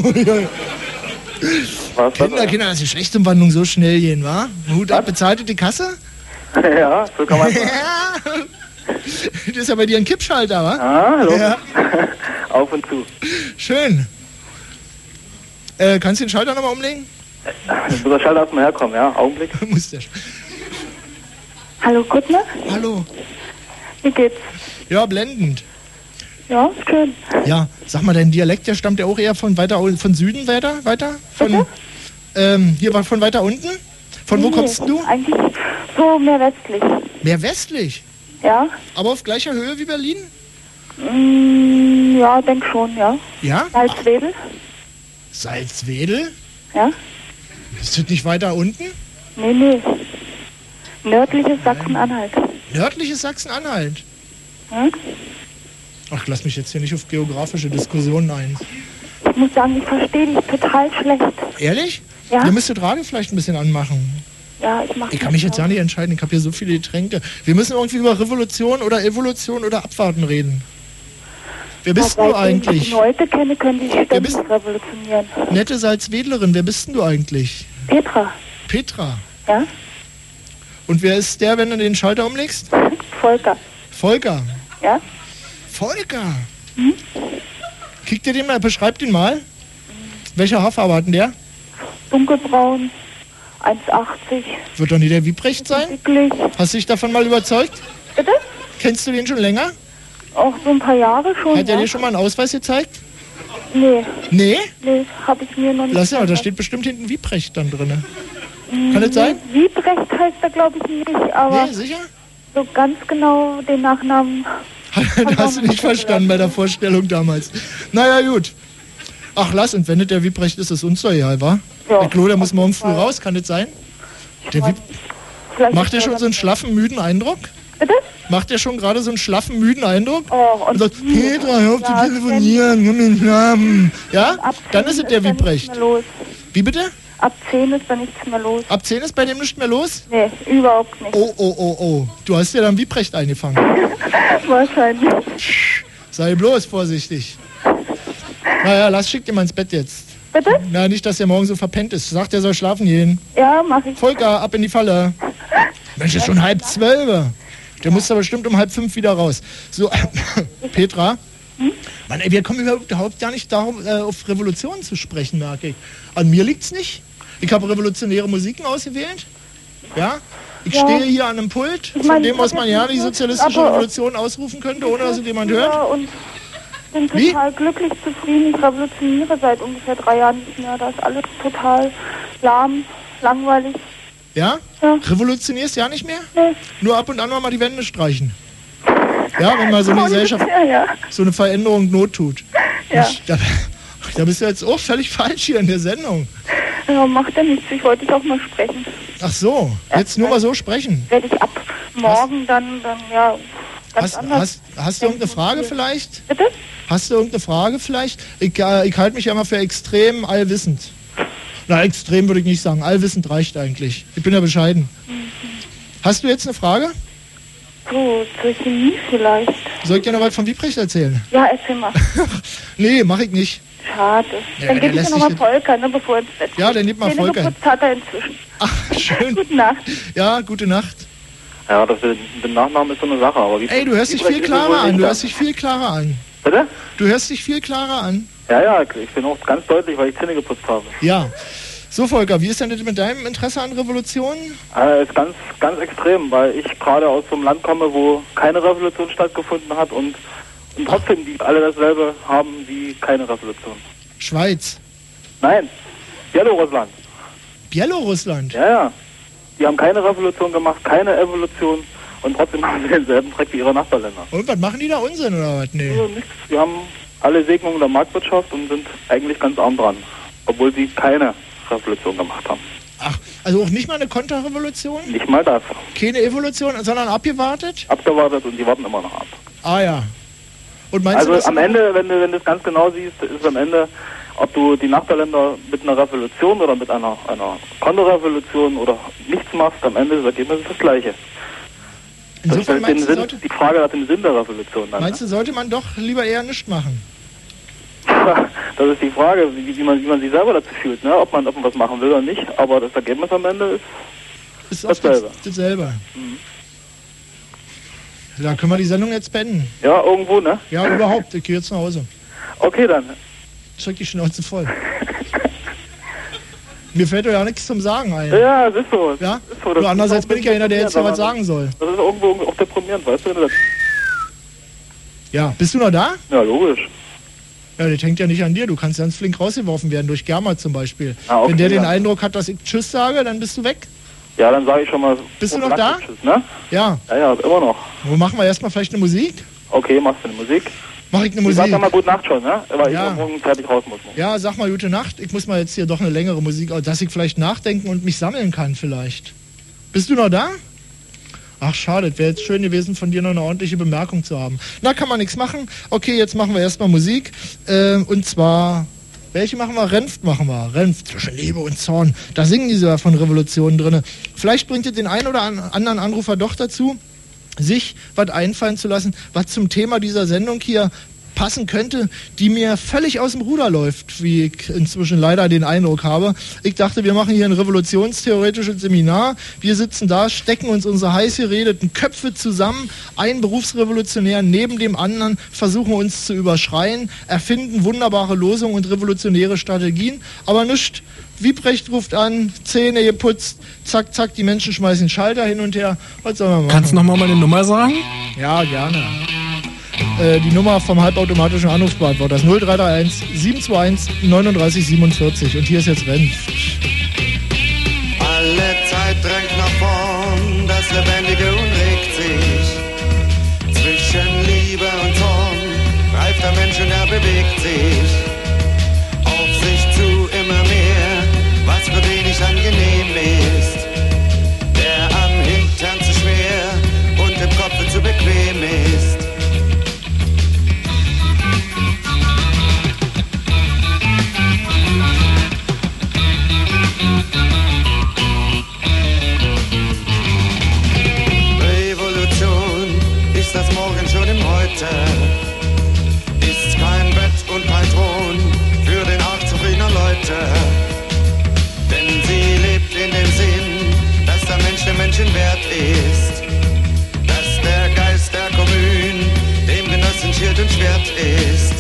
Kinder, Kinder, das ist Geschlechtsumwandlung so schnell gehen, wa? Hut ab, bezahlt ihr die Kasse? Ja, so kann man sagen. Das ist ja bei dir ein Kippschalter, wa? Ah, hallo. Ja. Auf und zu. Schön. Äh, kannst du den Schalter nochmal umlegen? Jetzt muss der Schalter erstmal herkommen, ja? Augenblick. Muss der. Hallo, Kuttner? Hallo. Wie geht's? Ja, blendend. Ja, ist schön. Ja, sag mal, dein Dialekt, der stammt ja auch eher von weiter au- von Süden weiter? weiter? Von, ähm, hier war von weiter unten? Von wo Nee, kommst du? Eigentlich so mehr westlich. Mehr westlich? Ja? Aber auf gleicher Höhe wie Berlin? Mm, ja, denk schon, ja. Ja? Salzwedel? Salzwedel? Ja? Ist das nicht weiter unten? Nee, nee. Nördliches Sachsen-Anhalt. Nördliches Sachsen-Anhalt. Hm? Ach, lass mich jetzt hier nicht auf geografische Diskussionen ein. Ich muss sagen, ich verstehe dich total schlecht. Ehrlich? Ja. Ihr müsstet Radio vielleicht ein bisschen anmachen. Ja, ich mach Ich kann mich jetzt ja nicht entscheiden, ich habe hier so viele Getränke. Wir müssen irgendwie über Revolution oder Evolution oder Abwarten reden. Wer bist du eigentlich? Wenn ich die Leute kenne, können die ständig revolutionieren. Nette Salzwedlerin, wer bist denn du eigentlich? Petra. Petra? Ja? Und wer ist der, wenn du den Schalter umlegst? Volker. Volker? Ja? Volker? Hm? Kriegt ihr den mal, beschreibt ihn mal. Welche Haarfarbe hat denn der? Dunkelbraun, eins achtzig. Wird doch nie der Wiebrecht sein? Wirklich. Hast du dich davon mal überzeugt? Bitte? Kennst du den schon länger? Auch so ein paar Jahre schon. Hat er ja. dir schon mal einen Ausweis gezeigt? Nee. Nee? Nee, hab ich mir noch nicht. Lass ja, da steht bestimmt hinten Wiebrecht dann drin. Mhm. Kann das sein? Wiebrecht heißt er, glaube ich, nicht, aber Nee, sicher? so ganz genau den Nachnamen. Das hast du nicht verstanden bei der Vorstellung damals. Naja, gut. Ach, lass, und wenn nicht der Wiebrecht ist, ist uns doch egal, wa? Ja, der Klo, der muss morgen früh raus, kann das sein? Der Wieb Vielleicht Macht der ist er schon so einen schlaffen, müden Eindruck? Bitte? Macht der schon gerade so einen schlaffen, müden Eindruck? Oh, und, und sagt, Petra, hör auf zu telefonieren, komm in den Schlafen. Ja? Dann ist es der Wiebrecht. Wie bitte? Ab zehn ist da nichts mehr los. Ab zehn ist bei dem nicht mehr los? Nee, überhaupt nicht. Oh, oh, oh, oh. Du hast ja dann Wiebrecht eingefangen. Wahrscheinlich. Sei bloß vorsichtig. Naja, lass, schick dir mal ins Bett jetzt. Bitte? Na, nicht, dass er morgen so verpennt ist. Sagt, er soll schlafen gehen. Ja, mach ich. Volker, ab in die Falle. Mensch, ist schon halb zwölf. Der muss da bestimmt um halb fünf wieder raus. So, Petra. Hm? Mann, ey, wir kommen überhaupt gar nicht darum, äh, auf Revolution zu sprechen, merke ich. An mir liegt's nicht. Ich habe revolutionäre Musiken ausgewählt. Ja? Ich Ja. stehe hier an einem Pult, Ich von mein, dem ich aus hab man jetzt ja nicht die so- sozialistische aber- Revolution ausrufen könnte, ohne dass es jemand hört. Ja, und bin total glücklich, zufrieden. Ich revolutioniere seit ungefähr drei Jahren nicht mehr. Da ist alles total lahm, langweilig. Ja? Ja. Revolutionierst ja nicht mehr? Nee. Nur ab und an mal die Wände streichen. Ja, wenn mal so eine Gesellschaft Ja, ja. so eine Veränderung Not tut. Ja. Ich, da, da bist du jetzt auch völlig falsch hier in der Sendung. Ja, macht ja nichts. Ich wollte dich auch mal sprechen. Ach so, jetzt nur mal so sprechen. Werde ich ab morgen dann, dann ja, ganz Hast, anders. hast, hast du irgendeine Frage vielleicht? Bitte? Hast du irgendeine Frage vielleicht? Ich, äh, ich halte mich ja immer für extrem allwissend. Na, extrem würde ich nicht sagen. Allwissend reicht eigentlich. Ich bin ja bescheiden. Mhm. Hast du jetzt eine Frage? So, zur Chemie vielleicht. Soll ich dir noch was von Wiebrecht erzählen? Ja, erzähl mal. Nee, mach ich nicht. Schade. Ja, dann der gebe ich lässt dir nochmal sich Volker, ne, bevor er ins Bett Ja, dann gib mal Zähne Volker. geputzt hat er inzwischen. Ach, schön. Gute Nacht. Ja, gute Nacht. Ja, das mit dem Nachnamen ist so eine Sache, aber wie... Ey, du hörst dich wie viel ist es wohl klarer an. nicht Du da? hörst dich viel klarer an. Bitte? Du hörst dich viel klarer an. Ja, ja, ich bin auch ganz deutlich, weil ich Zähne geputzt habe. Ja. So, Volker, wie ist denn das mit deinem Interesse an Revolution? Äh, ist ganz, ganz extrem, weil ich gerade aus so einem Land komme, wo keine Revolution stattgefunden hat und, und trotzdem die alle dasselbe haben wie keine Revolution. Schweiz. Nein, Bielorussland. Bielorussland? Ja, ja. Die haben keine Revolution gemacht, keine Evolution und trotzdem haben sie denselben Dreck wie ihre Nachbarländer. Und was machen die da Unsinn oder was? Nee. Also nichts. Die haben alle Segnungen der Marktwirtschaft und sind eigentlich ganz arm dran, obwohl sie keine Revolution gemacht haben. Ach, also auch nicht mal eine Konterrevolution? Nicht mal das. Keine Evolution, sondern abgewartet? Abgewartet und die warten immer noch ab. Ah ja. Und meinst Also du, dass am Ende, wenn du, wenn du es ganz genau siehst, ist am Ende, ob du die Nachbarländer mit einer Revolution oder mit einer, einer Konterrevolution oder nichts machst, am Ende ist das Ergebnis das Gleiche. Insofern das ist meinst den du, Sinn, sollte, die Frage nach dem Sinn der Revolution dann. meinst du, sollte man doch lieber eher nichts machen? Ne? Das ist die Frage, wie, wie, man, wie man sich selber dazu fühlt, ne? ob, man, ob man was machen will oder nicht. Aber das Ergebnis am Ende ist, Ist auch dasselbe. das, dasselbe. Mhm. Da können wir die Sendung jetzt beenden. Ja, irgendwo, ne? Ja, überhaupt. Ich gehe jetzt nach Hause. Okay, dann. Check die Schnauze voll. Mir fällt doch ja nichts zum Sagen ein. Ja, das ist so. Ja? Ist so. Das Nur andererseits ist auch bin ich ja einer, der jetzt ja was deprimierend, sagen soll. Das ist irgendwo auch deprimierend, weißt du? Das Ja, bist du noch da? ja, logisch. Ja, das hängt ja nicht an dir. Du kannst ganz flink rausgeworfen werden, durch Germa zum Beispiel. Ah, okay, Wenn der den ja. Eindruck hat, dass ich Tschüss sage, dann bist du weg. Ja, dann sage ich schon mal... Bist du noch prophylaktisch da? Tschüss, ne? Ja. Ja, ja, immer noch. Wo machen wir erstmal vielleicht eine Musik? Okay, machst du eine Musik? Mach ich eine Ich Musik? sag dann mal gute Nacht schon, ne? Weil Ja. ich morgen fertig raus muss. Ja, sag mal gute Nacht. Ich muss mal jetzt hier doch eine längere Musik, dass ich vielleicht nachdenken und mich sammeln kann vielleicht. Bist du noch da? Ach, schade. Wäre jetzt schön gewesen, von dir noch eine ordentliche Bemerkung zu haben. Na, kann man nichts machen. Okay, jetzt machen wir erstmal Musik. Ähm, und zwar Welche machen wir? Renft machen wir. Renft zwischen Liebe und Zorn. Da singen die sogar von Revolutionen drin. Vielleicht bringt ihr den einen oder anderen Anrufer doch dazu, sich was einfallen zu lassen, was zum Thema dieser Sendung hier passen könnte, die mir völlig aus dem Ruder läuft, wie ich inzwischen leider den Eindruck habe. Ich dachte, wir machen hier ein revolutionstheoretisches Seminar. Wir sitzen da, stecken uns unsere heiß geredeten Köpfe zusammen, ein Berufsrevolutionär neben dem anderen, versuchen uns zu überschreien, erfinden wunderbare Losungen und revolutionäre Strategien, aber nichts. Wiebrecht ruft an, Zähne geputzt, zack, zack, die Menschen schmeißen den Schalter hin und her. Was soll man machen? Kannst du nochmal meine Nummer sagen? Ja, gerne. Äh, die Nummer vom halbautomatischen Anrufsbeantworter ist null drei drei eins sieben zwei eins neun drei sieben vier. Und hier ist jetzt Renft. Alle Zeit drängt nach vorn, das Lebendige unregt sich. Zwischen Liebe und Zorn reift der Mensch und er bewegt sich. Auf sich zu immer mehr, was für den nicht angenehm ist. Der am Hintern zu schwer und im Kopf zu bequem ist. Ist das Morgen schon im Heute? Ist kein Bett und kein Thron für den Arg zufriedener Leute. Denn sie lebt in dem Sinn, dass der Mensch dem Menschen wert ist. Dass der Geist der Kommune dem Genossen Schild und Schwert ist.